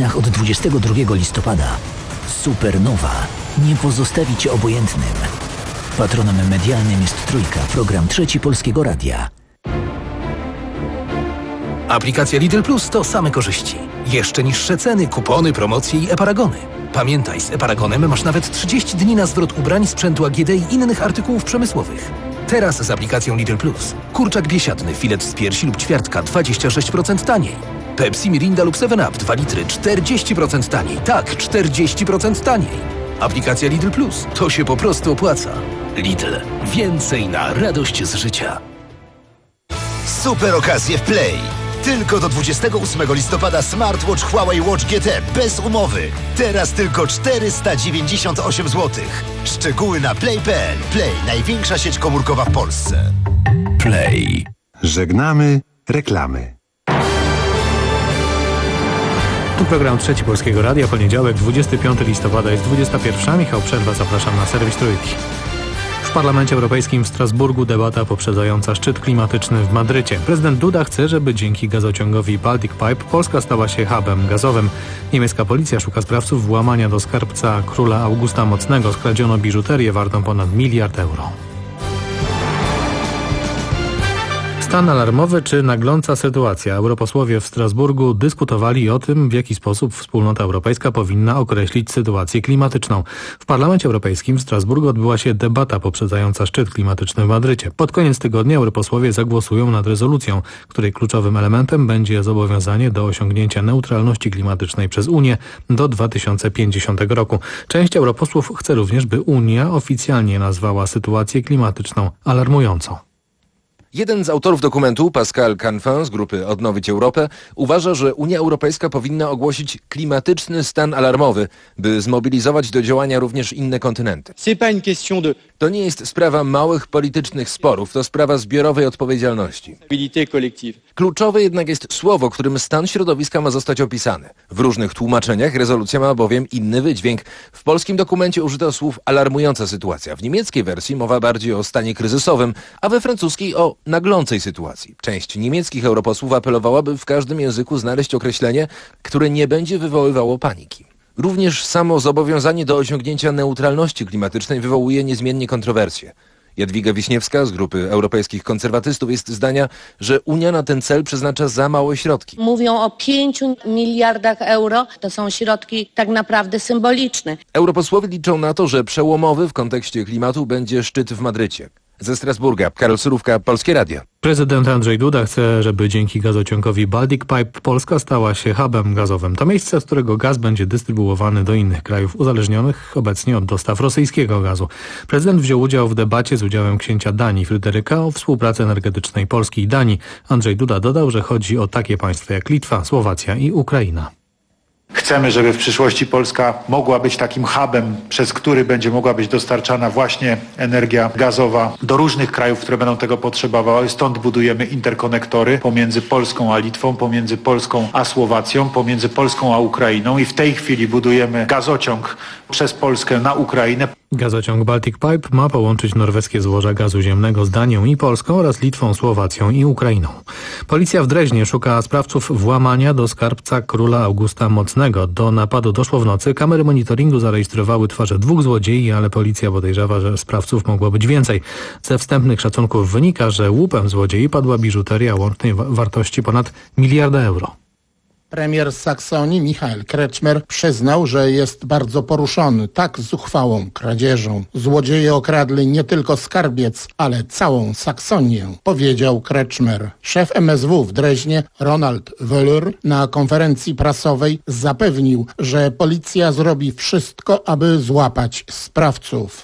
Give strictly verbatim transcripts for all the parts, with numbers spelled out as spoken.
kinach od dwudziestego drugiego listopada. Supernowa nie pozostawi Cię obojętnym. Patronem medialnym jest Trójka, program Trzeci Polskiego Radia. Aplikacja Lidl Plus to same korzyści. Jeszcze niższe ceny, kupony, promocje i e-paragony. Pamiętaj, z e-paragonem masz nawet trzydzieści dni na zwrot ubrań, sprzętu A G D i innych artykułów przemysłowych. Teraz z aplikacją Lidl Plus. Kurczak biesiadny, filet z piersi lub ćwiartka dwadzieścia sześć procent taniej. Pepsi, Mirinda lub seven up dwa litry czterdzieści procent taniej. Tak, czterdzieści procent taniej. Aplikacja Lidl Plus. To się po prostu opłaca. Lidl. Więcej na radość z życia. Super okazje w Play. Tylko do dwudziestego ósmego listopada smartwatch Huawei Watch G T bez umowy. Teraz tylko czterysta dziewięćdziesiąt osiem złotych. Szczegóły na play kropka p l. Play, największa sieć komórkowa w Polsce. Play. Żegnamy reklamy. Tu program Trzeci Polskiego Radia, poniedziałek, dwudziestego piątego listopada jest dwudziesta pierwsza. Michał Przerwa, zapraszam na serwis Trójki. W Parlamencie Europejskim w Strasburgu debata poprzedzająca szczyt klimatyczny w Madrycie. Prezydent Duda chce, żeby dzięki gazociągowi Baltic Pipe Polska stała się hubem gazowym. Niemiecka policja szuka sprawców włamania do skarbca króla Augusta Mocnego. Skradziono biżuterię wartą ponad miliard euro. Stan alarmowy czy nagląca sytuacja? Europosłowie w Strasburgu dyskutowali o tym, w jaki sposób Wspólnota Europejska powinna określić sytuację klimatyczną. W Parlamencie Europejskim w Strasburgu odbyła się debata poprzedzająca szczyt klimatyczny w Madrycie. Pod koniec tygodnia europosłowie zagłosują nad rezolucją, której kluczowym elementem będzie zobowiązanie do osiągnięcia neutralności klimatycznej przez Unię do dwa tysiące pięćdziesiątego roku. Część europosłów chce również, by Unia oficjalnie nazwała sytuację klimatyczną alarmującą. Jeden z autorów dokumentu, Pascal Canfin z grupy Odnowić Europę, uważa, że Unia Europejska powinna ogłosić klimatyczny stan alarmowy, by zmobilizować do działania również inne kontynenty. To nie jest sprawa małych politycznych sporów, to sprawa zbiorowej odpowiedzialności. Kluczowe jednak jest słowo, którym stan środowiska ma zostać opisany. W różnych tłumaczeniach rezolucja ma bowiem inny wydźwięk. W polskim dokumencie użyto słów alarmująca sytuacja. W niemieckiej wersji mowa bardziej o stanie kryzysowym, a we francuskiej o naglącej sytuacji. Część niemieckich europosłów apelowała, by w każdym języku znaleźć określenie, które nie będzie wywoływało paniki. Również samo zobowiązanie do osiągnięcia neutralności klimatycznej wywołuje niezmiennie kontrowersje. Jadwiga Wiśniewska z grupy europejskich konserwatystów jest zdania, że Unia na ten cel przeznacza za małe środki. Mówią o pięciu miliardach euro, to są środki tak naprawdę symboliczne. Europosłowie liczą na to, że przełomowy w kontekście klimatu będzie szczyt w Madrycie. Ze Strasburga, Karol Surówka, Polskie Radio. Prezydent Andrzej Duda chce, żeby dzięki gazociągowi Baltic Pipe Polska stała się hubem gazowym. To miejsce, z którego gaz będzie dystrybuowany do innych krajów uzależnionych obecnie od dostaw rosyjskiego gazu. Prezydent wziął udział w debacie z udziałem księcia Danii Fryderyka o współpracy energetycznej Polski i Danii. Andrzej Duda dodał, że chodzi o takie państwa jak Litwa, Słowacja i Ukraina. Chcemy, żeby w przyszłości Polska mogła być takim hubem, przez który będzie mogła być dostarczana właśnie energia gazowa do różnych krajów, które będą tego potrzebowały. Stąd budujemy interkonektory pomiędzy Polską a Litwą, pomiędzy Polską a Słowacją, pomiędzy Polską a Ukrainą i w tej chwili budujemy gazociąg przez Polskę na Ukrainę. Gazociąg Baltic Pipe ma połączyć norweskie złoża gazu ziemnego z Danią i Polską oraz Litwą, Słowacją i Ukrainą. Policja w Dreźnie szuka sprawców włamania do skarbca króla Augusta Mocnego. Do napadu doszło w nocy. Kamery monitoringu zarejestrowały twarze dwóch złodziei, ale policja podejrzewa, że sprawców mogło być więcej. Ze wstępnych szacunków wynika, że łupem złodziei padła biżuteria o łącznej wartości ponad miliarda euro. Premier Saksonii Michael Kretschmer przyznał, że jest bardzo poruszony tak zuchwałą kradzieżą. Złodzieje okradli nie tylko skarbiec, ale całą Saksonię, powiedział Kretschmer. Szef M S W w Dreźnie Ronald Wöller na konferencji prasowej zapewnił, że policja zrobi wszystko, aby złapać sprawców.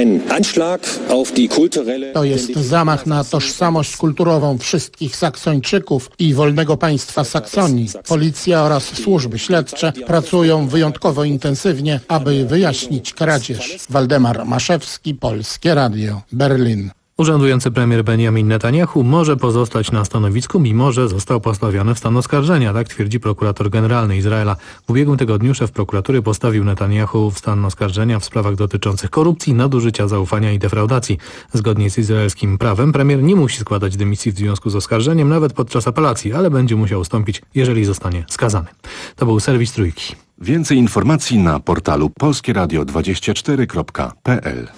To jest zamach na tożsamość kulturową wszystkich Saksończyków i wolnego państwa Saksonii. Policja oraz służby śledcze pracują wyjątkowo intensywnie, aby wyjaśnić kradzież. Waldemar Maszewski, Polskie Radio, Berlin. Urzędujący premier Benjamin Netanyahu może pozostać na stanowisku, mimo że został postawiony w stan oskarżenia, tak twierdzi prokurator generalny Izraela. W ubiegłym tygodniu szef prokuratury postawił Netanyahu w stan oskarżenia w sprawach dotyczących korupcji, nadużycia zaufania i defraudacji. Zgodnie z izraelskim prawem premier nie musi składać dymisji w związku z oskarżeniem, nawet podczas apelacji, ale będzie musiał ustąpić, jeżeli zostanie skazany. To był serwis Trójki. Więcej informacji na portalu polskie radio dwadzieścia cztery kropka p l.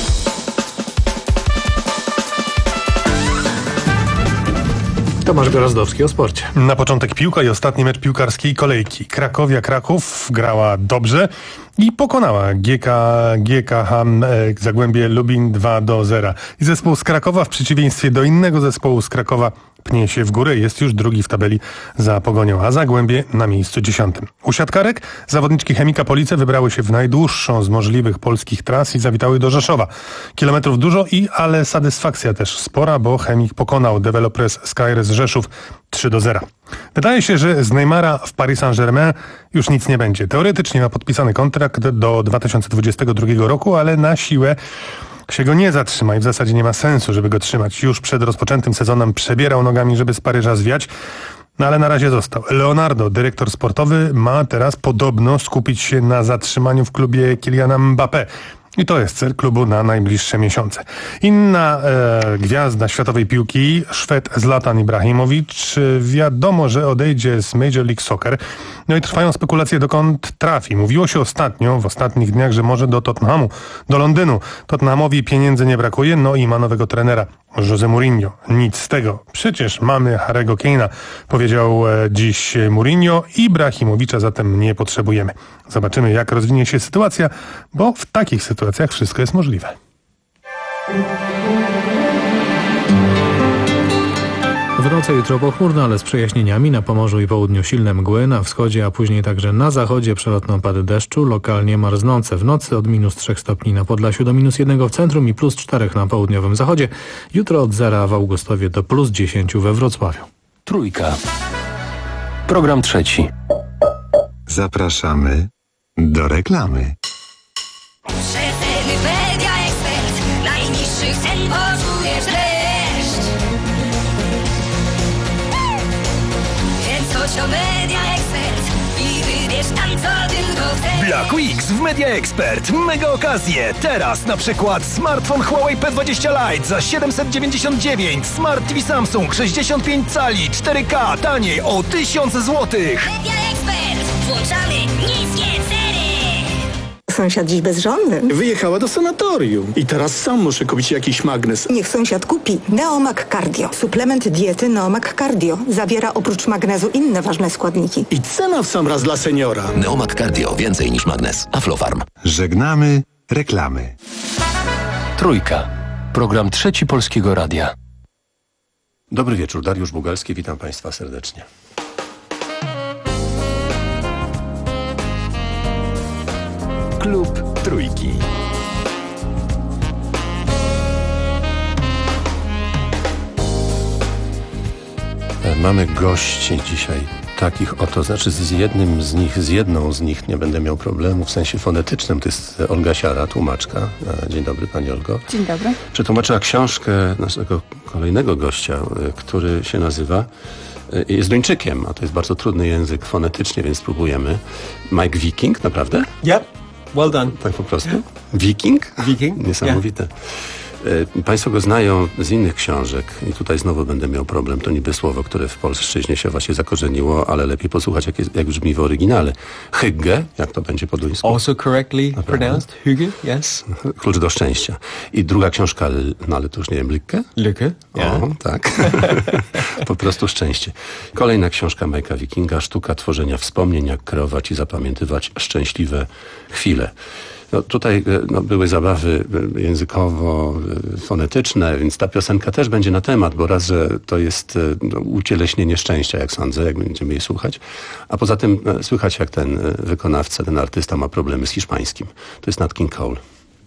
Tomasz Gorazdowski o sporcie. Na początek piłka i ostatni mecz piłkarskiej kolejki. Krakowia Kraków grała dobrze i pokonała G K, G K H Zagłębie Lubin dwa do zera. I zespół z Krakowa w przeciwieństwie do innego zespołu z Krakowa pnie się w górę, jest już drugi w tabeli za Pogonią, a Zagłębie na miejscu dziesiątym. U siatkarek zawodniczki Chemika Police wybrały się w najdłuższą z możliwych polskich tras i zawitały do Rzeszowa. Kilometrów dużo i ale satysfakcja też spora, bo Chemik pokonał Developers Skyres Rzeszów trzy do zera. Wydaje się, że z Neymara w Paris Saint-Germain już nic nie będzie. Teoretycznie ma podpisany kontrakt do dwa tysiące dwudziestego drugiego roku, ale na siłę się go nie zatrzyma i w zasadzie nie ma sensu, żeby go trzymać. Już przed rozpoczętym sezonem przebierał nogami, żeby z Paryża zwiać, no ale na razie został. Leonardo, dyrektor sportowy, ma teraz podobno skupić się na zatrzymaniu w klubie Kyliana Mbappé. I to jest cel klubu na najbliższe miesiące. Inna e, gwiazda światowej piłki, Szwed Zlatan Ibrahimowicz, wiadomo, że odejdzie z Major League Soccer. No i trwają spekulacje, dokąd trafi. Mówiło się ostatnio, w ostatnich dniach, że może do Tottenhamu, do Londynu. Tottenhamowi pieniędzy nie brakuje, no i ma nowego trenera, Jose Mourinho. Nic z tego. Przecież mamy Harry'ego Kane'a, powiedział e, dziś Mourinho. Ibrahimowicza zatem nie potrzebujemy. Zobaczymy, jak rozwinie się sytuacja, bo w takich sytuacjach wszystko jest możliwe. W nocy jutro pochmurno, ale z przejaśnieniami. Na Pomorzu i południu silne mgły, na wschodzie, a później także na zachodzie przelotne opady deszczu, lokalnie marznące. W nocy od minus trzech stopni na Podlasiu do minus jednego w centrum i plus czterech na południowym zachodzie. Jutro od zera w Augustowie do plus dziesięciu we Wrocławiu. Trójka. Program trzeci. Zapraszamy do reklamy. Rzetelny Media Ekspert. Najniższych cen poczujesz dreszcz. Więc chodź o Media Ekspert i wybierz tam, co tylko chcesz. Black Weeks w Media Expert. Mega okazje. Teraz na przykład smartfon Huawei P dwadzieścia Lite za siedemset dziewięćdziesiąt dziewięć. Smart T V Samsung sześćdziesiąt pięć cali cztery K taniej o tysiąc złotych. Media Expert. Włączamy niskie ceny. Sąsiad dziś bezżonny. Wyjechała do sanatorium i teraz sam muszę kupić jakiś magnes. Niech sąsiad kupi Neomag Cardio. Suplement diety Neomag Cardio. Zawiera oprócz magnezu inne ważne składniki. I cena w sam raz dla seniora. Neomag Cardio. Więcej niż magnes. Aflofarm. Żegnamy reklamy. Trójka. Program trzeci Polskiego Radia. Dobry wieczór. Dariusz Bugalski. Witam Państwa serdecznie. Klub Trójki. Mamy gości dzisiaj takich oto, znaczy z jednym z nich, z jedną z nich nie będę miał problemu w sensie fonetycznym. To jest Olga Siara, tłumaczka. Dzień dobry, Pani Olgo. Dzień dobry. Przetłumaczyła książkę naszego kolejnego gościa, który się nazywa, jest Duńczykiem, a to jest bardzo trudny język fonetycznie, więc spróbujemy. Mike Wiking, naprawdę? Yep. Well done. Tak po prostu? Wiking? Wiking. Niesamowite. Yeah. Państwo go znają z innych książek i tutaj znowu będę miał problem. To niby słowo, które w polszczyźnie się właśnie zakorzeniło, ale lepiej posłuchać, jak, jest, jak brzmi w oryginale. Hygge, jak to będzie po duńsku? Also correctly pronounced. Hygge, yes. Klucz do szczęścia. I druga książka, no ale to już nie wiem, Lykke? Lykke, yeah. O, tak. Po prostu szczęście. Kolejna książka Majka Wikinga, Sztuka tworzenia wspomnień, jak kreować i zapamiętywać szczęśliwe chwile. No tutaj no, były zabawy językowo-fonetyczne, więc ta piosenka też będzie na temat, bo raz, że to jest no, ucieleśnienie szczęścia, jak sądzę, jak będziemy jej słuchać, a poza tym no, słychać, jak ten wykonawca, ten artysta ma problemy z hiszpańskim. To jest Nat King Cole.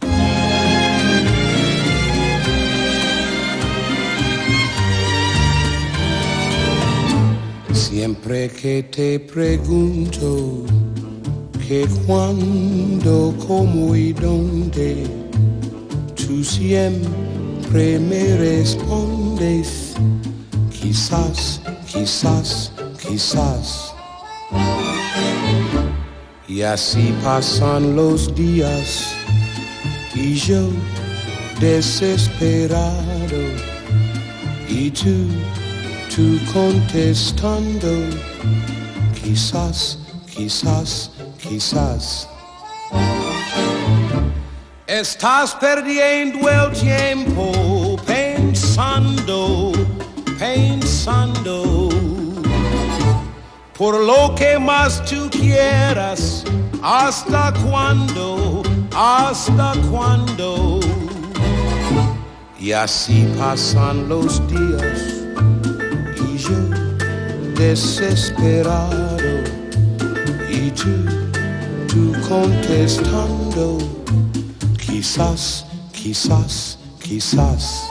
Siempre que te pregunto que cuando, cómo y dónde, tú siempre siempre me respondes, quizás, quizás, quizás. Y así pasan los días y yo desesperado y tú, tú contestando, quizás, quizás, quizás. Estás perdiendo el tiempo pensando, pensando por lo que más tú quieras. ¿Hasta cuándo? ¿Hasta cuándo? Y así pasan los días y yo desesperado y tú, tú contestando, quizás, quizás, quizás.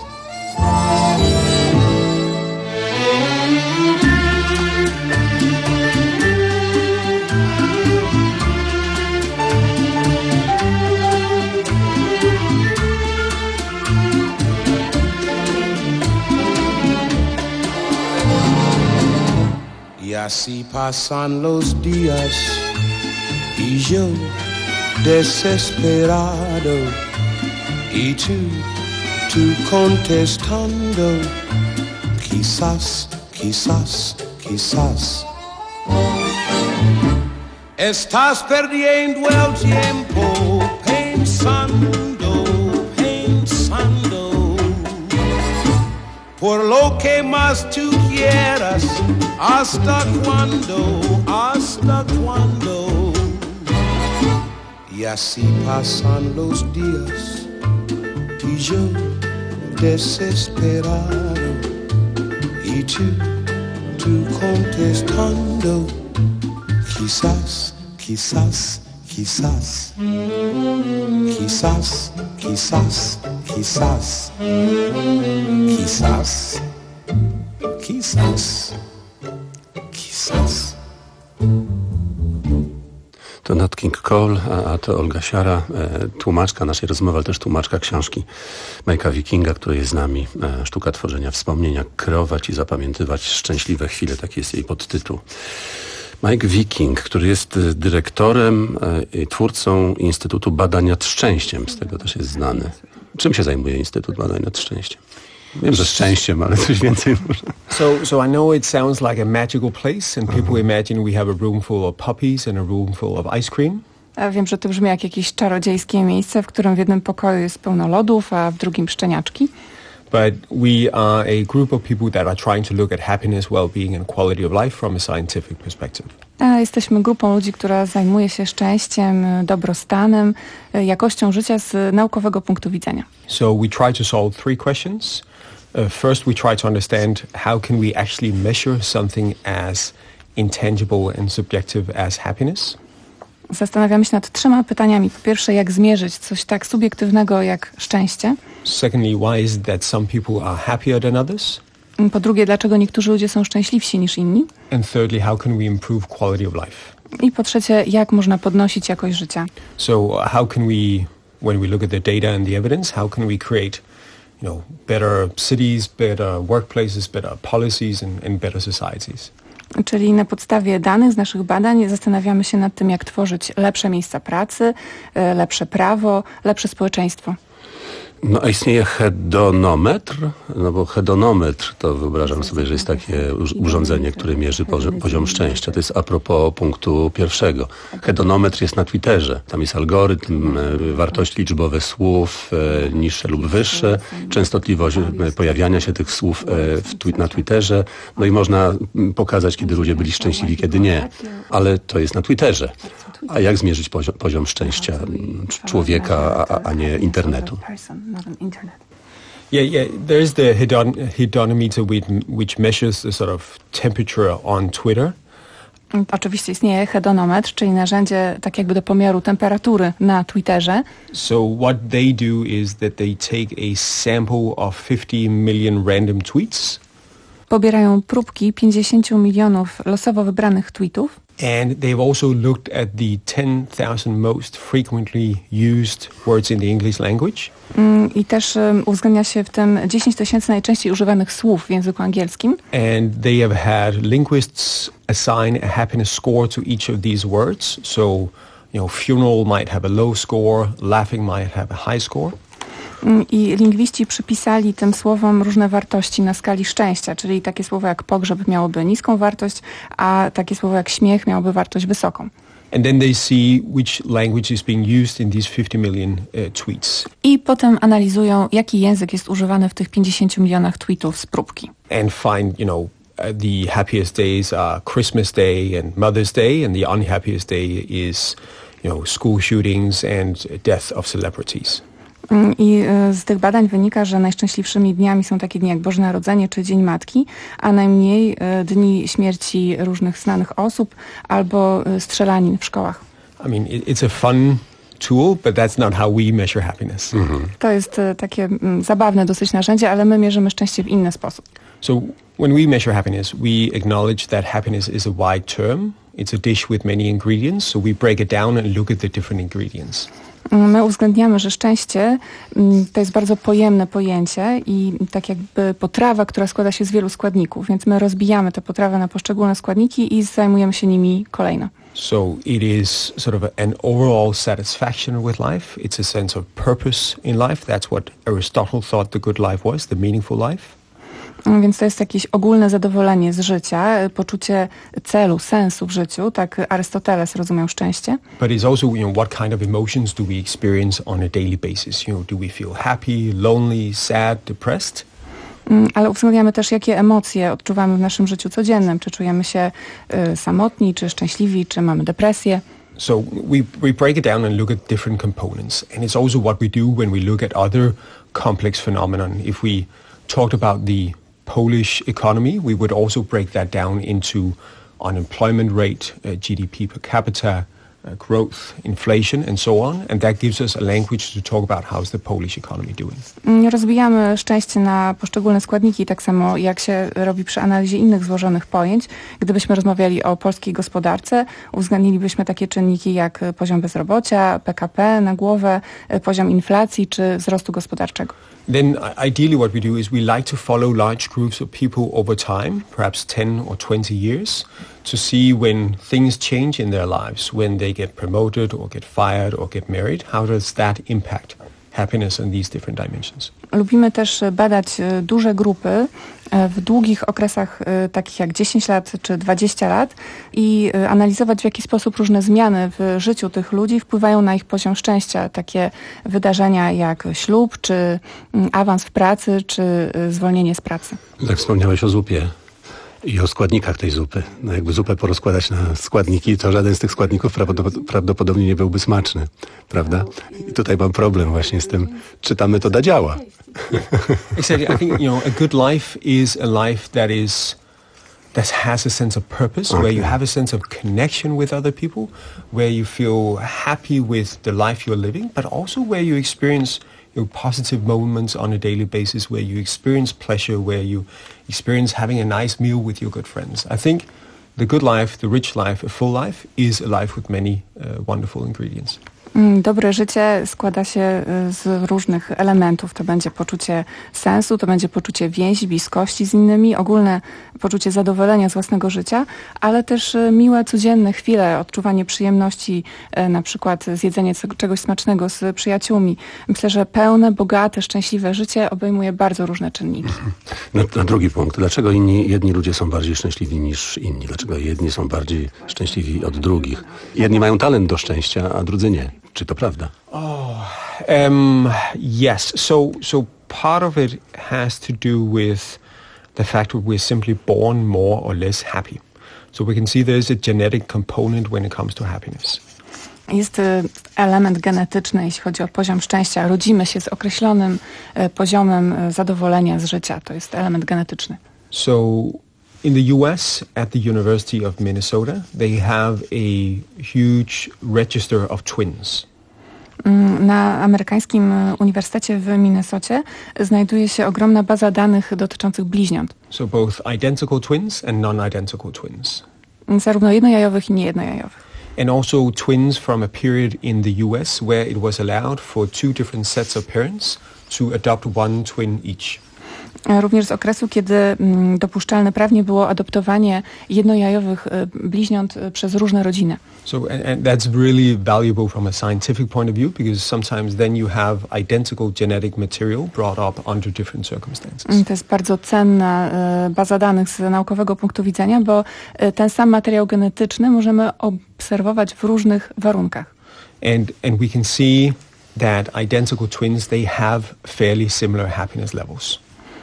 Y así pasan los días y yo desesperado y tú, tú contestando, quizás, quizás, quizás. Estás perdiendo el tiempo pensando, pensando por lo que más tú quieras. ¿Hasta cuándo? ¿Hasta cuándo? Y así pasan los días y yo desesperado y tú, tú contestando, quizás, quizás, quizás, quizás, quizás, quizás, quizás, quizás, quizás. To Nat King Cole, a, a to Olga Siara, e, tłumaczka naszej rozmowy, ale też tłumaczka książki Mike'a Wickinga, której jest z nami, e, Sztuka tworzenia wspomnień, jak kreować i zapamiętywać szczęśliwe chwile, taki jest jej podtytuł. Mike Wicking, który jest dyrektorem e, i twórcą Instytutu Badań nad Szczęściem, z tego też jest znany. Czym się zajmuje Instytut Badań nad Szczęściem? Wiem, że szczęściem, ale coś więcej może. So, so I know it sounds like a magical place and people imagine we have a room full of puppies and a room full of ice cream. A wiem, że to brzmi jak jakieś czarodziejskie miejsce, w którym w jednym pokoju jest pełno lodów, a w drugim szczeniaczki. But we are a group of people that are trying to look at happiness, well-being and quality of life from a scientific perspective. A jesteśmy grupą ludzi, która zajmuje się szczęściem, dobrostanem, jakością życia z naukowego punktu widzenia. So we try to solve three questions. Uh, first, we try to understand how can we actually measure something as intangible and subjective as happiness. Zastanawiamy się nad trzema pytaniami. Po pierwsze, jak zmierzyć coś tak subiektywnego jak szczęście. Secondly, why is it that some people are happier than others? Po drugie, dlaczego niektórzy ludzie są szczęśliwsi niż inni. And thirdly, how can we improve quality of life? I po trzecie, jak można podnosić jakość życia. So how can we, when we look at the data and the evidence, how can we create, you know, better cities, better workplaces, better policies and, and better societies? Czyli na podstawie danych z naszych badań zastanawiamy się nad tym, jak tworzyć lepsze miejsca pracy, lepsze prawo, lepsze społeczeństwo. No a istnieje hedonometr? No bo hedonometr to wyobrażam sobie, że jest takie urządzenie, które mierzy poziom, poziom szczęścia. To jest a propos punktu pierwszego. Hedonometr jest na Twitterze. Tam jest algorytm, wartości liczbowe słów, niższe lub wyższe, częstotliwość pojawiania się tych słów w, na Twitterze. No i można pokazać, kiedy ludzie byli szczęśliwi, kiedy nie. Ale to jest na Twitterze. A jak zmierzyć poziom, poziom szczęścia człowieka, a, a nie internetu? Yeah, yeah. There's the hedon hedonometer, which measures the sort of temperature on Twitter. Oczywiście istnieje hedonometr, czyli narzędzie tak jakby do pomiaru temperatury na Twitterze. So what they do is that they take a sample of fifty million random tweets. Pobierają próbki pięćdziesięciu milionów losowo wybranych tweetów. And they've also looked at the ten thousand most frequently used words in the English language. Mm, I też um, uwzględnia się w tym dziesięć tysięcy najczęściej używanych słów w języku angielskim. And they have had linguists assign a happiness score to each of these words. So, you know, funeral might have a low score, laughing might have a high score. I lingwiści przypisali tym słowom różne wartości na skali szczęścia, czyli takie słowo jak pogrzeb miałoby niską wartość, a takie słowo jak śmiech miałoby wartość wysoką. And then they see which language is being used in these fifty million uh, tweets. I potem analizują, jaki język jest używany w tych pięćdziesięciu milionach tweetów z próbki. And find, you know, uh, the happiest days are Christmas Day and Mother's Day, and the unhappiest day is, you know, school shootings and death of celebrities. I z tych badań wynika, że najszczęśliwszymi dniami są takie dni jak Boże Narodzenie czy Dzień Matki, a najmniej dni śmierci różnych znanych osób albo strzelanin w szkołach. I mean, it's a fun tool, but that's not how we measure happiness. Mm-hmm. To jest takie mm, zabawne dosyć narzędzie, ale my mierzymy szczęście w inny sposób. So when we measure happiness, we acknowledge that happiness is a wide term. It's a dish with many ingredients, so we break it down and look at the different ingredients. My uwzględniamy, że szczęście to jest bardzo pojemne pojęcie i tak jakby potrawa, która składa się z wielu składników, więc my rozbijamy tę potrawę na poszczególne składniki i zajmujemy się nimi kolejno. So it is sort of an overall satisfaction with life. It's a sense of purpose in life. That's what Aristotle thought the good life was, the meaningful life. Więc to jest jakieś ogólne zadowolenie z życia, poczucie celu, sensu w życiu, tak Arystoteles rozumiał szczęście. But it's also, you know, what kind of emotions do we experience on a daily basis? You know, do we feel happy, lonely, sad, depressed? Ale uwzględniamy też, jakie emocje odczuwamy w naszym życiu codziennym. Czy czujemy się y, samotni, czy szczęśliwi, czy mamy depresję. So we, we break it down and look at different components. And it's also what we do when we look at other complex phenomenon. If we talked about the Polish economy, we would also break that down into unemployment rate, uh, G D P per capita, uh, growth, inflation, and so on. And that gives us a language to talk about how's the Polish economy doing. Rozbijamy szczęście na poszczególne składniki, tak samo jak się robi przy analizie innych złożonych pojęć. Gdybyśmy rozmawiali o polskiej gospodarce, uwzględnilibyśmy takie czynniki jak poziom bezrobocia, P K P na głowę, poziom inflacji czy wzrostu gospodarczego. Then ideally what we do is we like to follow large groups of people over time, perhaps ten or twenty years, to see when things change in their lives, when they get promoted or get fired or get married, how does that impact happiness in these different dimensions. Lubimy też badać duże grupy w długich okresach takich jak dziesięć lat czy dwadzieścia lat i analizować, w jaki sposób różne zmiany w życiu tych ludzi wpływają na ich poziom szczęścia. Takie wydarzenia jak ślub, czy awans w pracy, czy zwolnienie z pracy. Tak wspomniałeś o zupie i o składnikach tej zupy. No jakby zupę porozkładać na składniki, to żaden z tych składników prawdopodobnie nie byłby smaczny, prawda? I tutaj mam problem właśnie z tym, czy ta metoda działa. Exactly. I think, you know, a good life is a life that is that has a sense of purpose, okay. Where you have a sense of connection with other people, where you feel happy with the life you're living, but also where you experience your positive moments on a daily basis, where you experience pleasure, where you experience having a nice meal with your good friends. I think the good life, the rich life, a full life is a life with many uh, wonderful ingredients. Dobre życie składa się z różnych elementów. To będzie poczucie sensu, to będzie poczucie więzi, bliskości z innymi, ogólne poczucie zadowolenia z własnego życia, ale też miłe, codzienne chwile, odczuwanie przyjemności, na przykład zjedzenie czegoś smacznego z przyjaciółmi. Myślę, że pełne, bogate, szczęśliwe życie obejmuje bardzo różne czynniki. Na, na drugi punkt. Dlaczego inni, jedni ludzie są bardziej szczęśliwi niż inni? Dlaczego jedni są bardziej szczęśliwi od drugich? Jedni mają talent do szczęścia, a drudzy nie. Czy to prawda? Oh, um, yes. So, so part of it has to do with the fact that we're simply born more or less happy. So we can see there's a genetic component when it comes to happiness. Jest element genetyczny, jeśli chodzi o poziom szczęścia. Rodzimy się z określonym poziomem zadowolenia z życia. To jest element genetyczny. So in the U S, at the University of Minnesota, they have a huge register of twins. Na amerykańskim uniwersytecie w Minnesocie znajduje się ogromna baza danych dotyczących bliźniąt. So both identical twins and non-identical twins. zarówno jednojajowych i niejednojajowych. And also twins from a period in the U S where it was allowed for two different sets of parents to adopt one twin each. Również z okresu, kiedy dopuszczalne prawnie było adoptowanie jednojajowych bliźniąt przez różne rodziny. So and, and that's really valuable from a scientific point of view because sometimes then you have identical genetic material brought up under different circumstances. To jest bardzo cenna baza danych z naukowego punktu widzenia, bo ten sam materiał genetyczny możemy obserwować w różnych warunkach. And and we can see that identical twins they have fairly similar happiness levels.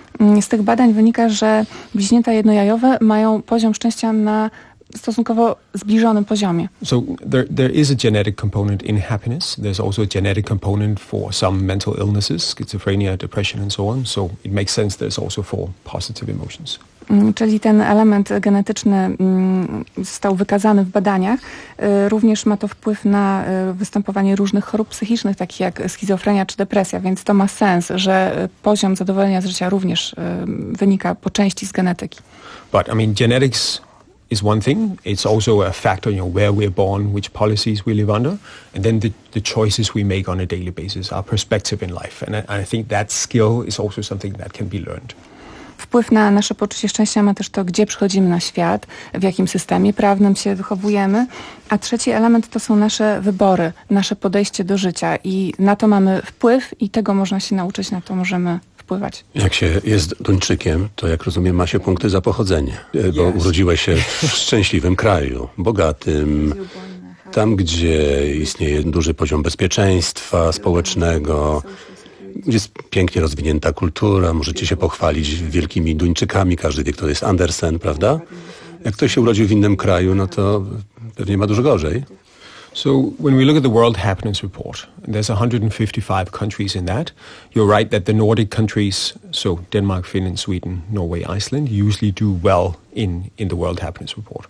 Z tych badań wynika, że bliźnięta jednojajowe mają poziom szczęścia na stosunkowo zbliżonym poziomie. So there there is a genetic component in happiness. There's also a genetic component for some mental illnesses, schizophrenia, depression and so on. So it makes sense there's also for positive emotions. Czyli ten element genetyczny został wykazany w badaniach. Również ma to wpływ na występowanie różnych chorób psychicznych, takich jak schizofrenia czy depresja, więc to ma sens, że poziom zadowolenia z życia również wynika po części z genetyki. But I mean genetics is one thing. It's also a factor, you know, where we're born, which policies we live under, and then the, the choices we make on a daily basis, our perspective in life. And I, I think that skill is also something that can be learned. Wpływ na nasze poczucie szczęścia ma też to, gdzie przychodzimy na świat, w jakim systemie prawnym się wychowujemy. A trzeci element to są nasze wybory, nasze podejście do życia i na to mamy wpływ i tego można się nauczyć, na to możemy wpływać. Jak się jest Duńczykiem, to jak rozumiem ma się punkty za pochodzenie, bo urodziłeś się w szczęśliwym kraju, bogatym, tam gdzie istnieje duży poziom bezpieczeństwa społecznego, gdzie jest pięknie rozwinięta kultura, możecie się pochwalić wielkimi Duńczykami, każdy wie, kto jest Andersen, prawda? Jak ktoś się urodził w innym kraju, no to pewnie ma dużo gorzej. So when we look at the World Happiness Report, there's one hundred fifty-five countries in that. You're right that the Nordic countries, so Denmark, Finland, Sweden, Norway, Iceland, usually do well in, in the World Happiness Report.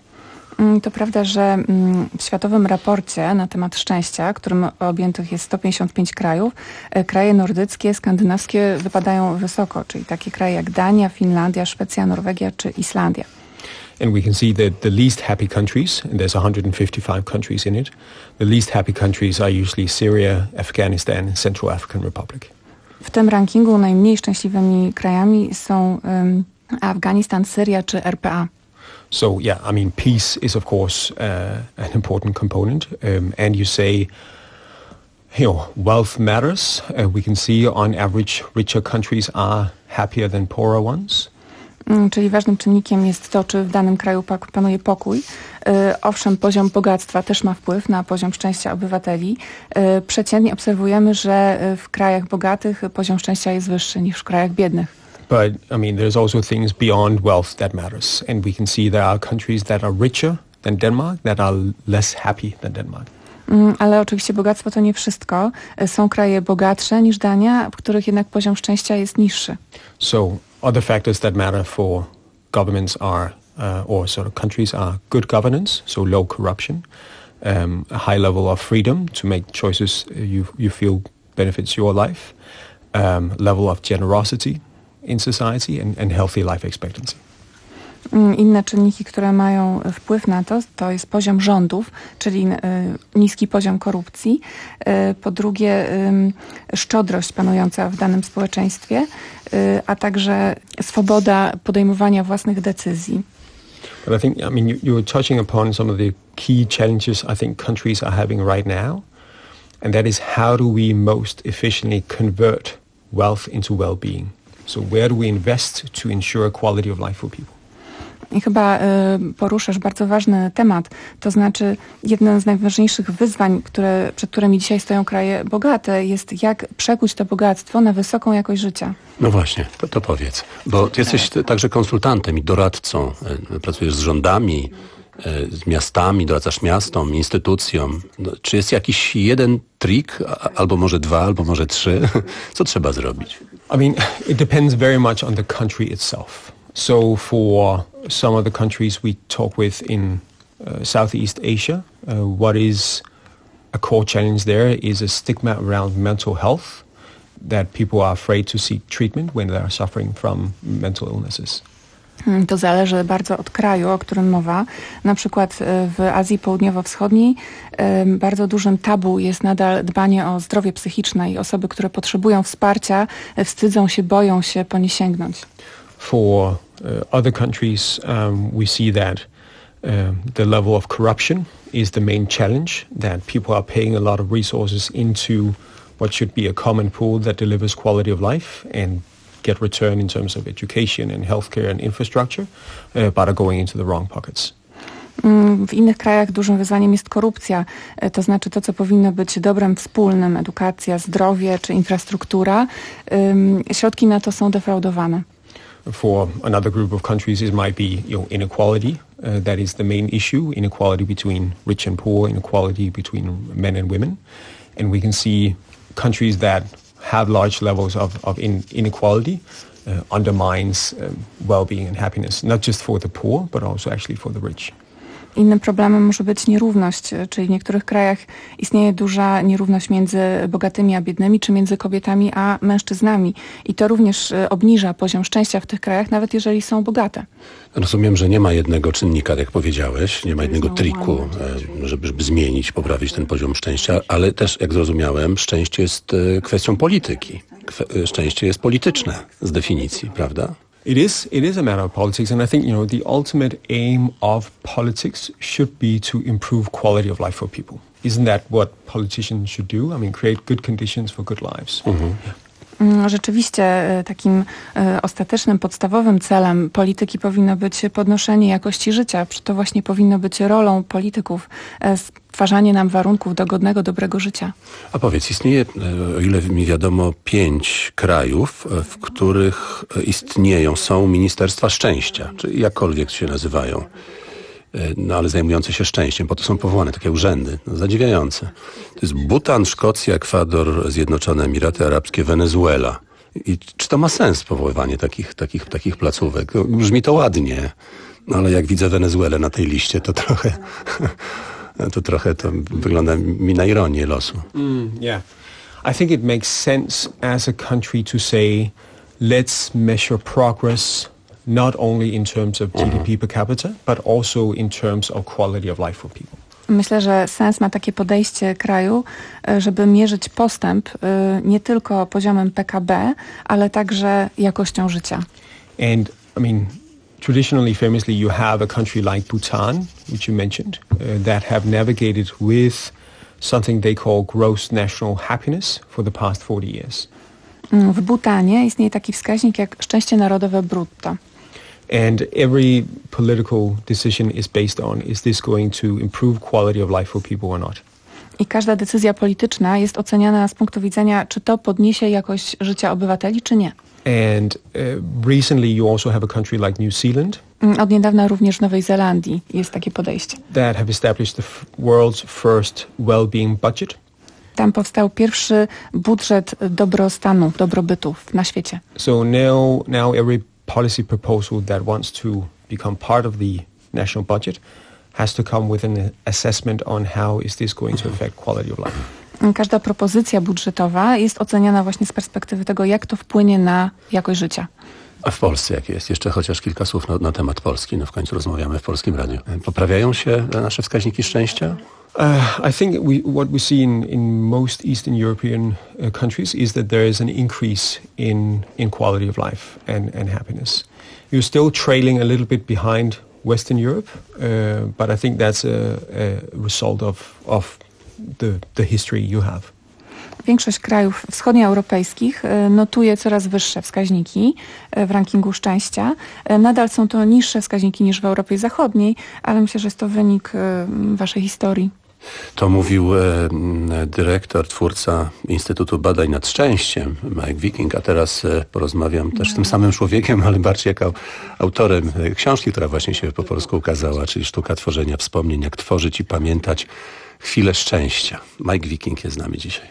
To prawda, że w światowym raporcie na temat szczęścia, którym objętych jest sto pięćdziesiąt pięć krajów, kraje nordyckie, skandynawskie wypadają wysoko, czyli takie kraje jak Dania, Finlandia, Szwecja, Norwegia czy Islandia. And we can see that the least happy countries, and there's one hundred fifty-five countries in it, the least happy countries are usually Syria, Afghanistan and Central African Republic. W tym rankingu najmniej szczęśliwymi krajami są um, Afganistan, Syria czy R P A. So yeah, I mean, peace is of course uh, an important component, um, and you say, you know, wealth matters. Uh, we can see on average richer countries are happier than poorer ones. Czyli ważnym czynnikiem jest to, czy w danym kraju panuje pokój. Owszem, poziom bogactwa też ma wpływ na poziom szczęścia obywateli. Przeciętnie obserwujemy, że w krajach bogatych poziom szczęścia jest wyższy niż w krajach biednych. But I mean, there's also things beyond wealth that matters, and we can see there are countries that are richer than Denmark that are less happy than Denmark. Ale oczywiście bogactwo to nie wszystko. Są kraje bogatsze niż Dania, w których jednak poziom szczęścia jest niższy. So other factors that matter for governments are, uh, or sort of countries are good governance, so low corruption, um, a high level of freedom to make choices you you feel benefits your life, um, level of generosity in society and, and healthy life expectancy. Inne czynniki, które mają wpływ na to, to jest poziom rządów, czyli niski poziom korupcji. Po drugie, szczodrość panująca w danym społeczeństwie, a także swoboda podejmowania własnych decyzji. But I think, I mean, you, you were touching upon some of the key challenges I think countries are having right now, and that is how do we most efficiently convert wealth into well-being? So where do we invest to ensure quality of life for people? I chyba y, poruszasz bardzo ważny temat, to znaczy jedno z najważniejszych wyzwań, które, przed którymi dzisiaj stoją kraje bogate, jest jak przekuć to bogactwo na wysoką jakość życia. No właśnie, to, to powiedz, bo ty jesteś także konsultantem i doradcą, pracujesz z rządami, z miastami, doradzasz miastom, instytucjom. No, czy jest jakiś jeden trik, albo może dwa, albo może trzy? Co trzeba zrobić? I mean, it depends very much on the country itself. So for some of the countries we talk with in uh, Southeast Asia, uh, what is a core challenge there is a stigma around mental health, that people are afraid to seek treatment when they are suffering from mental illnesses. To zależy bardzo od kraju, o którym mowa. Na przykład w Azji Południowo-Wschodniej bardzo dużym tabu jest nadal dbanie o zdrowie psychiczne i osoby, które potrzebują wsparcia, wstydzą się, boją się po nie sięgnąć. For uh, other countries, um, we see that uh, the level of corruption is the main challenge, that people are paying a lot of resources into what should be a common pool that delivers quality of life and get return in terms of education and healthcare and infrastructure, uh, but are going into the wrong pockets. W innych krajach dużym wyzwaniem jest korupcja, to znaczy to, co powinno być dobrem wspólnym, edukacja, zdrowie czy infrastruktura, środki na to są defraudowane. For another group of countries, it might be, you know, inequality. Uh, that is the main issue, inequality between rich and poor, inequality between men and women. And we can see countries that have large levels of, of in, inequality uh, undermines um, well-being and happiness, not just for the poor, but also actually for the rich. Innym problemem może być nierówność, czyli w niektórych krajach istnieje duża nierówność między bogatymi a biednymi, czy między kobietami a mężczyznami. I to również obniża poziom szczęścia w tych krajach, nawet jeżeli są bogate. Rozumiem, że nie ma jednego czynnika, jak powiedziałeś, nie ma jednego triku, żeby, żeby zmienić, poprawić ten poziom szczęścia, ale też, jak zrozumiałem, szczęście jest kwestią polityki. Kwe- szczęście jest polityczne z definicji, prawda? It is it is a matter of politics, and I think, you know, the ultimate aim of politics should be to improve quality of life for people. Isn't that what politicians should do? I mean, create good conditions for good lives. Mhm. Rzeczywiście takim ostatecznym, podstawowym celem polityki powinno być podnoszenie jakości życia. To właśnie powinno być rolą polityków, stwarzanie nam warunków do godnego, dobrego życia. A powiedz, istnieje, o ile mi wiadomo, pięć krajów, w których istnieją, są Ministerstwa Szczęścia, czy jakkolwiek się nazywają. No ale zajmujące się szczęściem, po to są powołane takie urzędy. No, zadziwiające. To jest Butan, Szkocja, Ekwador, Zjednoczone Emiraty Arabskie, Wenezuela. I czy to ma sens, powoływanie takich, takich, takich placówek? Brzmi to ładnie, no, ale jak widzę Wenezuelę na tej liście, to trochę to trochę to wygląda mi na ironię losu. Mm, yeah. I think it makes sense as a country to say, let's measure progress not only in terms of G D P per capita, but also in terms of quality of life for people. Myślę, że sens ma takie podejście kraju, żeby mierzyć postęp nie tylko poziomem P K B, ale także jakością życia. And I mean, traditionally, famously, you have a country like Bhutan, which you mentioned, uh, that have navigated with something they call gross national happiness for the past forty years. W Bhutanie istnieje taki wskaźnik jak szczęście narodowe brutto. And every political decision is based on, is this going to improve quality of life for people or not? I każda decyzja polityczna jest oceniana z punktu widzenia, czy to podniesie jakość życia obywateli, czy nie. And uh, recently you also have a country like New Zealand. Od niedawna również w Nowej Zelandii jest takie podejście. That have established the f- world's first well-being budget. Tam powstał pierwszy budżet dobrostanu, dobrobytu na świecie. So now, now every policy proposal that wants to become part of the national budget has to come with an assessment on how is this going to affect quality of life. Każda propozycja budżetowa jest oceniana właśnie z perspektywy tego, jak to wpłynie na jakość życia. A w Polsce jak jest? Jeszcze chociaż kilka słów na, na temat Polski. No w końcu rozmawiamy w Polskim Radiu. Poprawiają się nasze wskaźniki szczęścia? Uh, I think we, what we see in, in most Eastern European uh, countries is that there is an increase in, in quality of life and, and happiness. You're still trailing a little bit behind Western Europe, uh, but I think that's a, a result of, of the, the history you have. Większość krajów wschodnioeuropejskich notuje coraz wyższe wskaźniki w rankingu szczęścia. Nadal są to niższe wskaźniki niż w Europie Zachodniej, ale myślę, że jest to wynik waszej historii. To mówił e, dyrektor, twórca Instytutu Badań nad Szczęściem, Mike Viking, a teraz e, porozmawiam też z tym samym człowiekiem, ale bardziej jako autorem e, książki, która właśnie się po polsku ukazała, czyli Sztuka tworzenia wspomnień, jak tworzyć i pamiętać chwile szczęścia. Mike Viking jest z nami dzisiaj.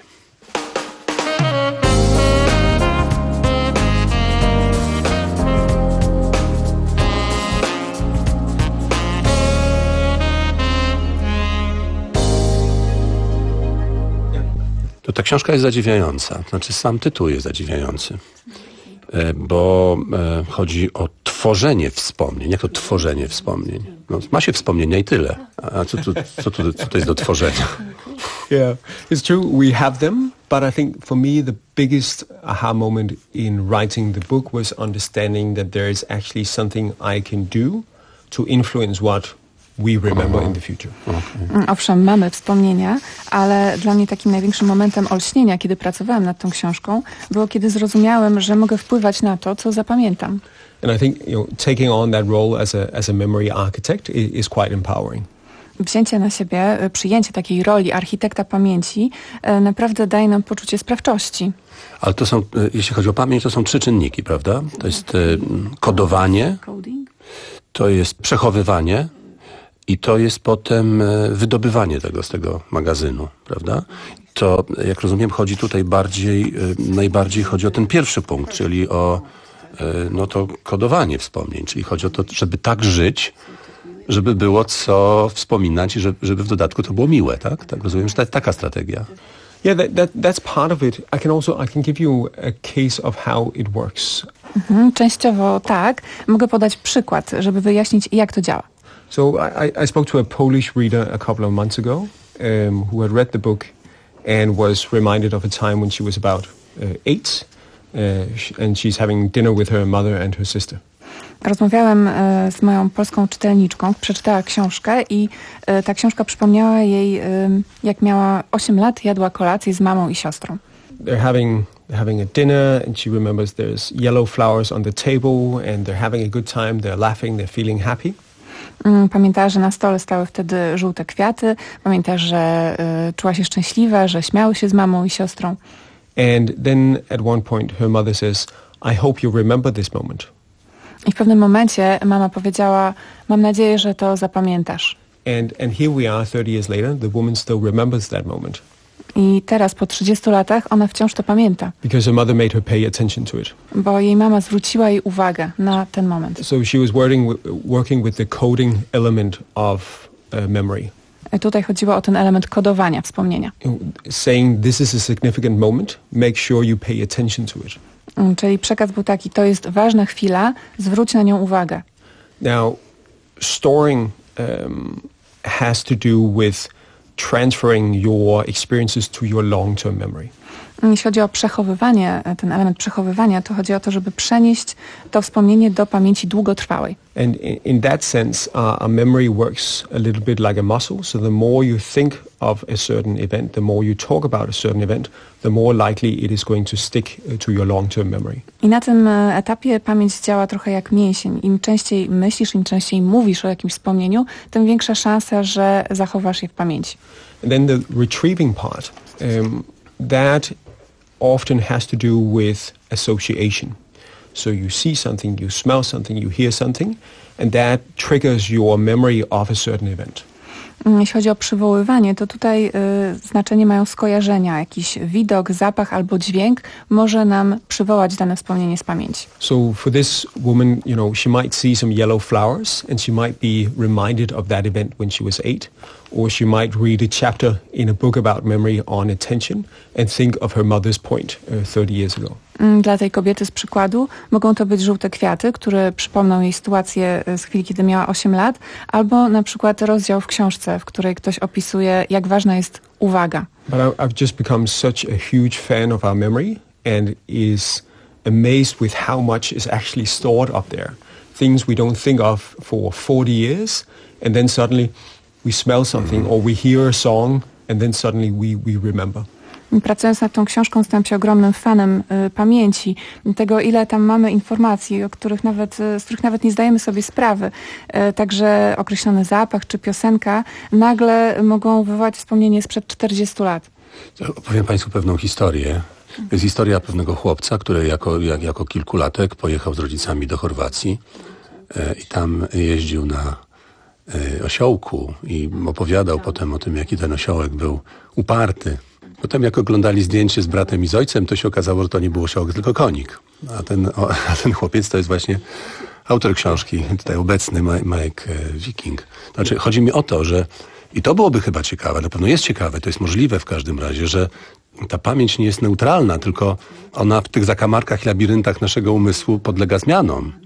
To ta książka jest zadziwiająca, znaczy sam tytuł jest zadziwiający, bo chodzi o tworzenie wspomnień. Jak to tworzenie wspomnień? No, ma się wspomnienia i tyle. A co tu, co tu, co to jest do tworzenia? Yeah, it's true. We have them, but I think for me the biggest aha moment in writing the book was understanding that there is actually something I can do to influence what we remember in the future. Okay. Owszem, mamy wspomnienia, ale dla mnie takim największym momentem olśnienia, kiedy pracowałem nad tą książką, było kiedy zrozumiałem, że mogę wpływać na to, co zapamiętam. And I think, you know, taking on that role as a as a memory architect is, is quite empowering. Wzięcie na siebie, przyjęcie takiej roli architekta pamięci naprawdę daje nam poczucie sprawczości. Ale to są, jeśli chodzi o pamięć, to są trzy czynniki, prawda? To jest kodowanie, to jest przechowywanie i to jest potem wydobywanie tego z tego magazynu, prawda? To, jak rozumiem, chodzi tutaj bardziej, najbardziej chodzi o ten pierwszy punkt, czyli o no to kodowanie wspomnień, czyli chodzi o to, żeby tak żyć, żeby było co wspominać i żeby, żeby w dodatku to było miłe, tak? Tak rozumiem, że to jest taka strategia. Yeah, that, that, that's part of it. I can also, I can give you a case of how it works. Mhm, częściowo tak. Mogę podać przykład, żeby wyjaśnić, jak to działa. So I, I spoke to a Polish reader a couple of months ago um, who had read the book and was reminded of a time when she was about uh, eight uh, and she's having dinner with her mother and her sister. Rozmawiałem e, z moją polską czytelniczką, przeczytała książkę i e, ta książka przypomniała jej, e, jak miała osiem lat, jadła kolację z mamą i siostrą. They're having, they're having a dinner and she remembers there's yellow flowers on the table and they're having a good time, they're laughing, they're feeling happy. Pamiętała, że na stole stały wtedy żółte kwiaty, pamięta, że e, czuła się szczęśliwa, że śmiały się z mamą i siostrą. And then at one point her mother says, I hope you remember this moment. I w pewnym momencie mama powiedziała, mam nadzieję, że to zapamiętasz. And, and here we are thirty years later, the woman still remembers that moment. I teraz po trzydziestu latach ona wciąż to pamięta. Because her mother made her pay attention to it. Bo jej mama zwróciła jej uwagę na ten moment. So she was working, working with the coding element of uh, memory. Tutaj chodziło o ten element kodowania wspomnienia. Saying this is a significant moment, make sure you pay attention to it. Czyli przekaz był taki, to jest ważna chwila, zwróć na nią uwagę. Now, storing um, has to do with transferring your experiences to your long-term memory. Jeśli chodzi o przechowywanie, ten element przechowywania, to chodzi o to, żeby przenieść to wspomnienie do pamięci długotrwałej. And in, in that sense, uh, our memory works a little bit like a muscle. So the more you think of a certain event, the more you talk about a certain event, the more likely it is going to stick to your long-term memory. I na tym etapie pamięć działa trochę jak mięsień. Im częściej myślisz, im częściej mówisz o jakimś wspomnieniu, tym większa szansa, że zachowasz je w pamięci. And then the retrieving part, um, that often has to do with association. So you see something, you smell something, you hear something, and that triggers your memory of a certain event. Jeśli chodzi o przywoływanie, to tutaj y, znaczenie mają skojarzenia. Jakiś widok, zapach albo dźwięk może nam przywołać dane wspomnienie z pamięci. So for this woman, you know, she might see some yellow flowers and she might be reminded of that event when she was eight. Or she might read a chapter in a book about memory on attention and think of her mother's point uh, thirty years ago. Dla tej kobiety z przykładu mogą to być żółte kwiaty, które przypomną jej sytuację z chwili, kiedy miała osiem lat, albo na przykład rozdział w książce, w której ktoś opisuje, jak ważna jest uwaga. But I, I've just become such a huge fan of our memory and is amazed with how much is actually stored up there. Things we don't think of for forty years and then suddenly we smell something or we hear a song and then suddenly we, we remember. Pracując nad tą książką stałem się ogromnym fanem y, pamięci, tego ile tam mamy informacji, o których nawet, z których nawet nie zdajemy sobie sprawy. Y, także określony zapach czy piosenka nagle mogą wywołać wspomnienie sprzed czterdziestu lat. Opowiem Państwu pewną historię. To jest historia pewnego chłopca, który jako, jak, jako kilkulatek pojechał z rodzicami do Chorwacji y, i tam jeździł na y, osiołku i opowiadał potem o tym, jaki ten osiołek był uparty. Potem jak oglądali zdjęcie z bratem i z ojcem, to się okazało, że to nie był osiołek, tylko konik. A ten, o, a ten chłopiec to jest właśnie autor książki, tutaj obecny Mike Wiking. Znaczy, chodzi mi o to, że i to byłoby chyba ciekawe, na pewno jest ciekawe, to jest możliwe w każdym razie, że ta pamięć nie jest neutralna, tylko ona w tych zakamarkach i labiryntach naszego umysłu podlega zmianom.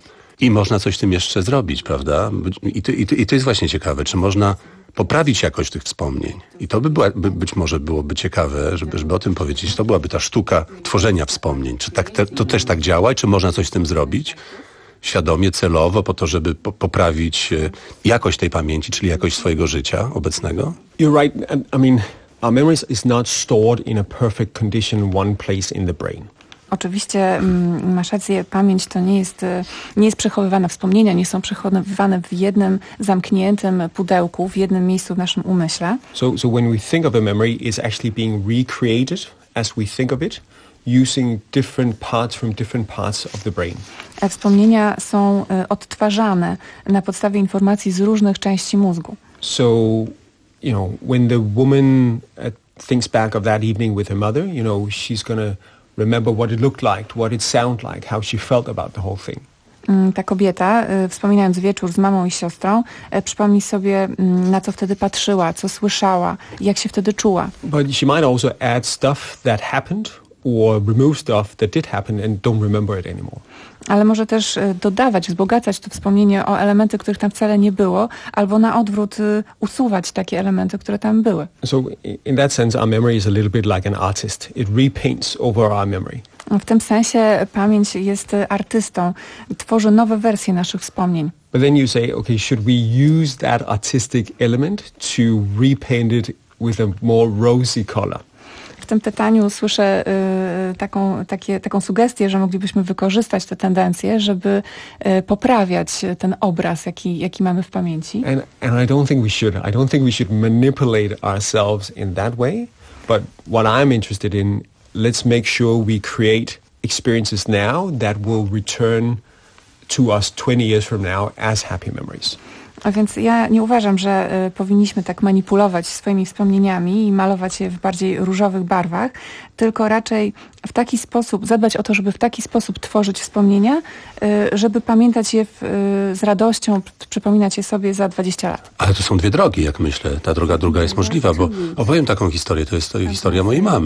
I można coś z tym jeszcze zrobić, prawda? I to, i to, i to jest właśnie ciekawe, czy można poprawić jakość tych wspomnień. I to by, była, by być może byłoby ciekawe, żeby, żeby o tym powiedzieć. To byłaby ta sztuka tworzenia wspomnień. Czy tak te, to też tak działa i czy można coś z tym zrobić? Świadomie, celowo, po to, żeby po, poprawić e, jakość tej pamięci, czyli jakość swojego życia obecnego? You're right. I mean, our memories is not stored in a perfect condition one place in the brain. Oczywiście mm, masz rację, pamięć to nie jest, nie jest przechowywana, wspomnienia nie są przechowywane w jednym zamkniętym pudełku, w jednym miejscu w naszym umyśle. So, so when we think of a memory, it's actually being recreated as we think of it, using different parts from different parts of the brain. Wspomnienia są y, odtwarzane na podstawie informacji z różnych części mózgu. So, you know, when the woman uh, thinks back of that evening with her mother, you know, she's gonna remember what it looked like, what it sounded like, how she felt about the whole thing. Ta kobieta, y, wspominając wieczór z mamą i siostrą, y, przypomni sobie, y, na co wtedy patrzyła, co słyszała, jak się wtedy czuła. But she might also add stuff that happened or remove stuff that did happen and don't remember it anymore. Ale może też y, dodawać, wzbogacać to wspomnienie o elementy, których tam wcale nie było, albo na odwrót y, usuwać takie elementy, które tam były. So in that sense our memory is a little bit like an artist. It repaints over our memory. W tym sensie pamięć jest artystą, tworzy nowe wersje naszych wspomnień. But then you say, okay, should we use that artistic element to repaint it with a more rosy color? W tym pytaniu słyszę y, taką, takie, taką sugestię, że moglibyśmy wykorzystać te tendencje, żeby y, poprawiać ten obraz, jaki, jaki mamy w pamięci. And, and I don't think we should. I don't think we should manipulate ourselves in that way. But what I'm interested in, let's make sure we create experiences now that will return to us twenty years from now as happy memories. A więc ja nie uważam, że y, powinniśmy tak manipulować swoimi wspomnieniami i malować je w bardziej różowych barwach, tylko raczej w taki sposób, zadbać o to, żeby w taki sposób tworzyć wspomnienia, y, żeby pamiętać je w, y, z radością, p- przypominać je sobie za dwadzieścia lat. Ale to są dwie drogi, jak myślę. Ta droga druga jest możliwa, bo opowiem taką historię. To jest to historia mojej mamy,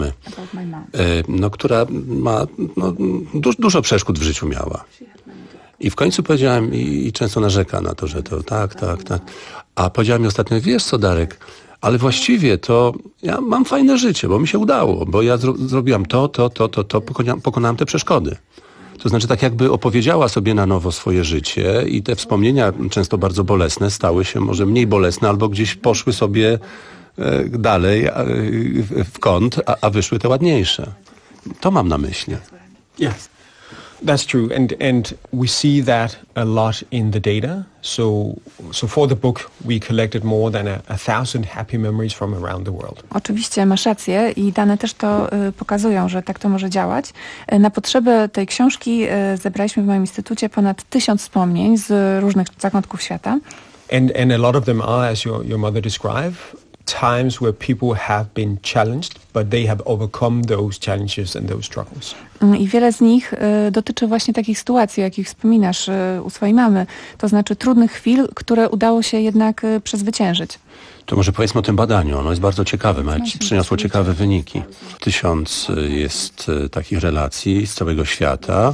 e, no, która ma no, du- dużo przeszkód w życiu miała. I w końcu powiedziałem, i, i często narzeka na to, że to tak, tak, tak. A powiedziała mi ostatnio, wiesz co, Darek, ale właściwie to ja mam fajne życie, bo mi się udało, bo ja zro- zrobiłam to, to, to, to, to, pokonałam, pokonałam te przeszkody. To znaczy tak jakby opowiedziała sobie na nowo swoje życie i te wspomnienia, często bardzo bolesne, stały się może mniej bolesne albo gdzieś poszły sobie e, dalej e, w kąt, a, a wyszły te ładniejsze. To mam na myśli. Yes. That's true, and and we see that a lot in the data. So, so for the book, we collected more than a, a thousand happy memories from around the world. Oczywiście masz rację i dane też to y, pokazują, że tak to może działać. Y, na potrzeby tej książki y, zebraliśmy w moim instytucie ponad tysiąc wspomnień z różnych zakątków świata. And and a lot of them are, as your your mother described, times where people have been challenged, but they have overcome those challenges and those struggles. I wiele z nich y, dotyczy właśnie takich sytuacji, o jakich wspominasz y, u swojej mamy. To znaczy trudnych chwil, które udało się jednak y, przezwyciężyć. To może powiedzmy o tym badaniu. Ono jest bardzo ciekawe, ma, przyniosło ciekawe wyniki. Tysiąc jest takich relacji z całego świata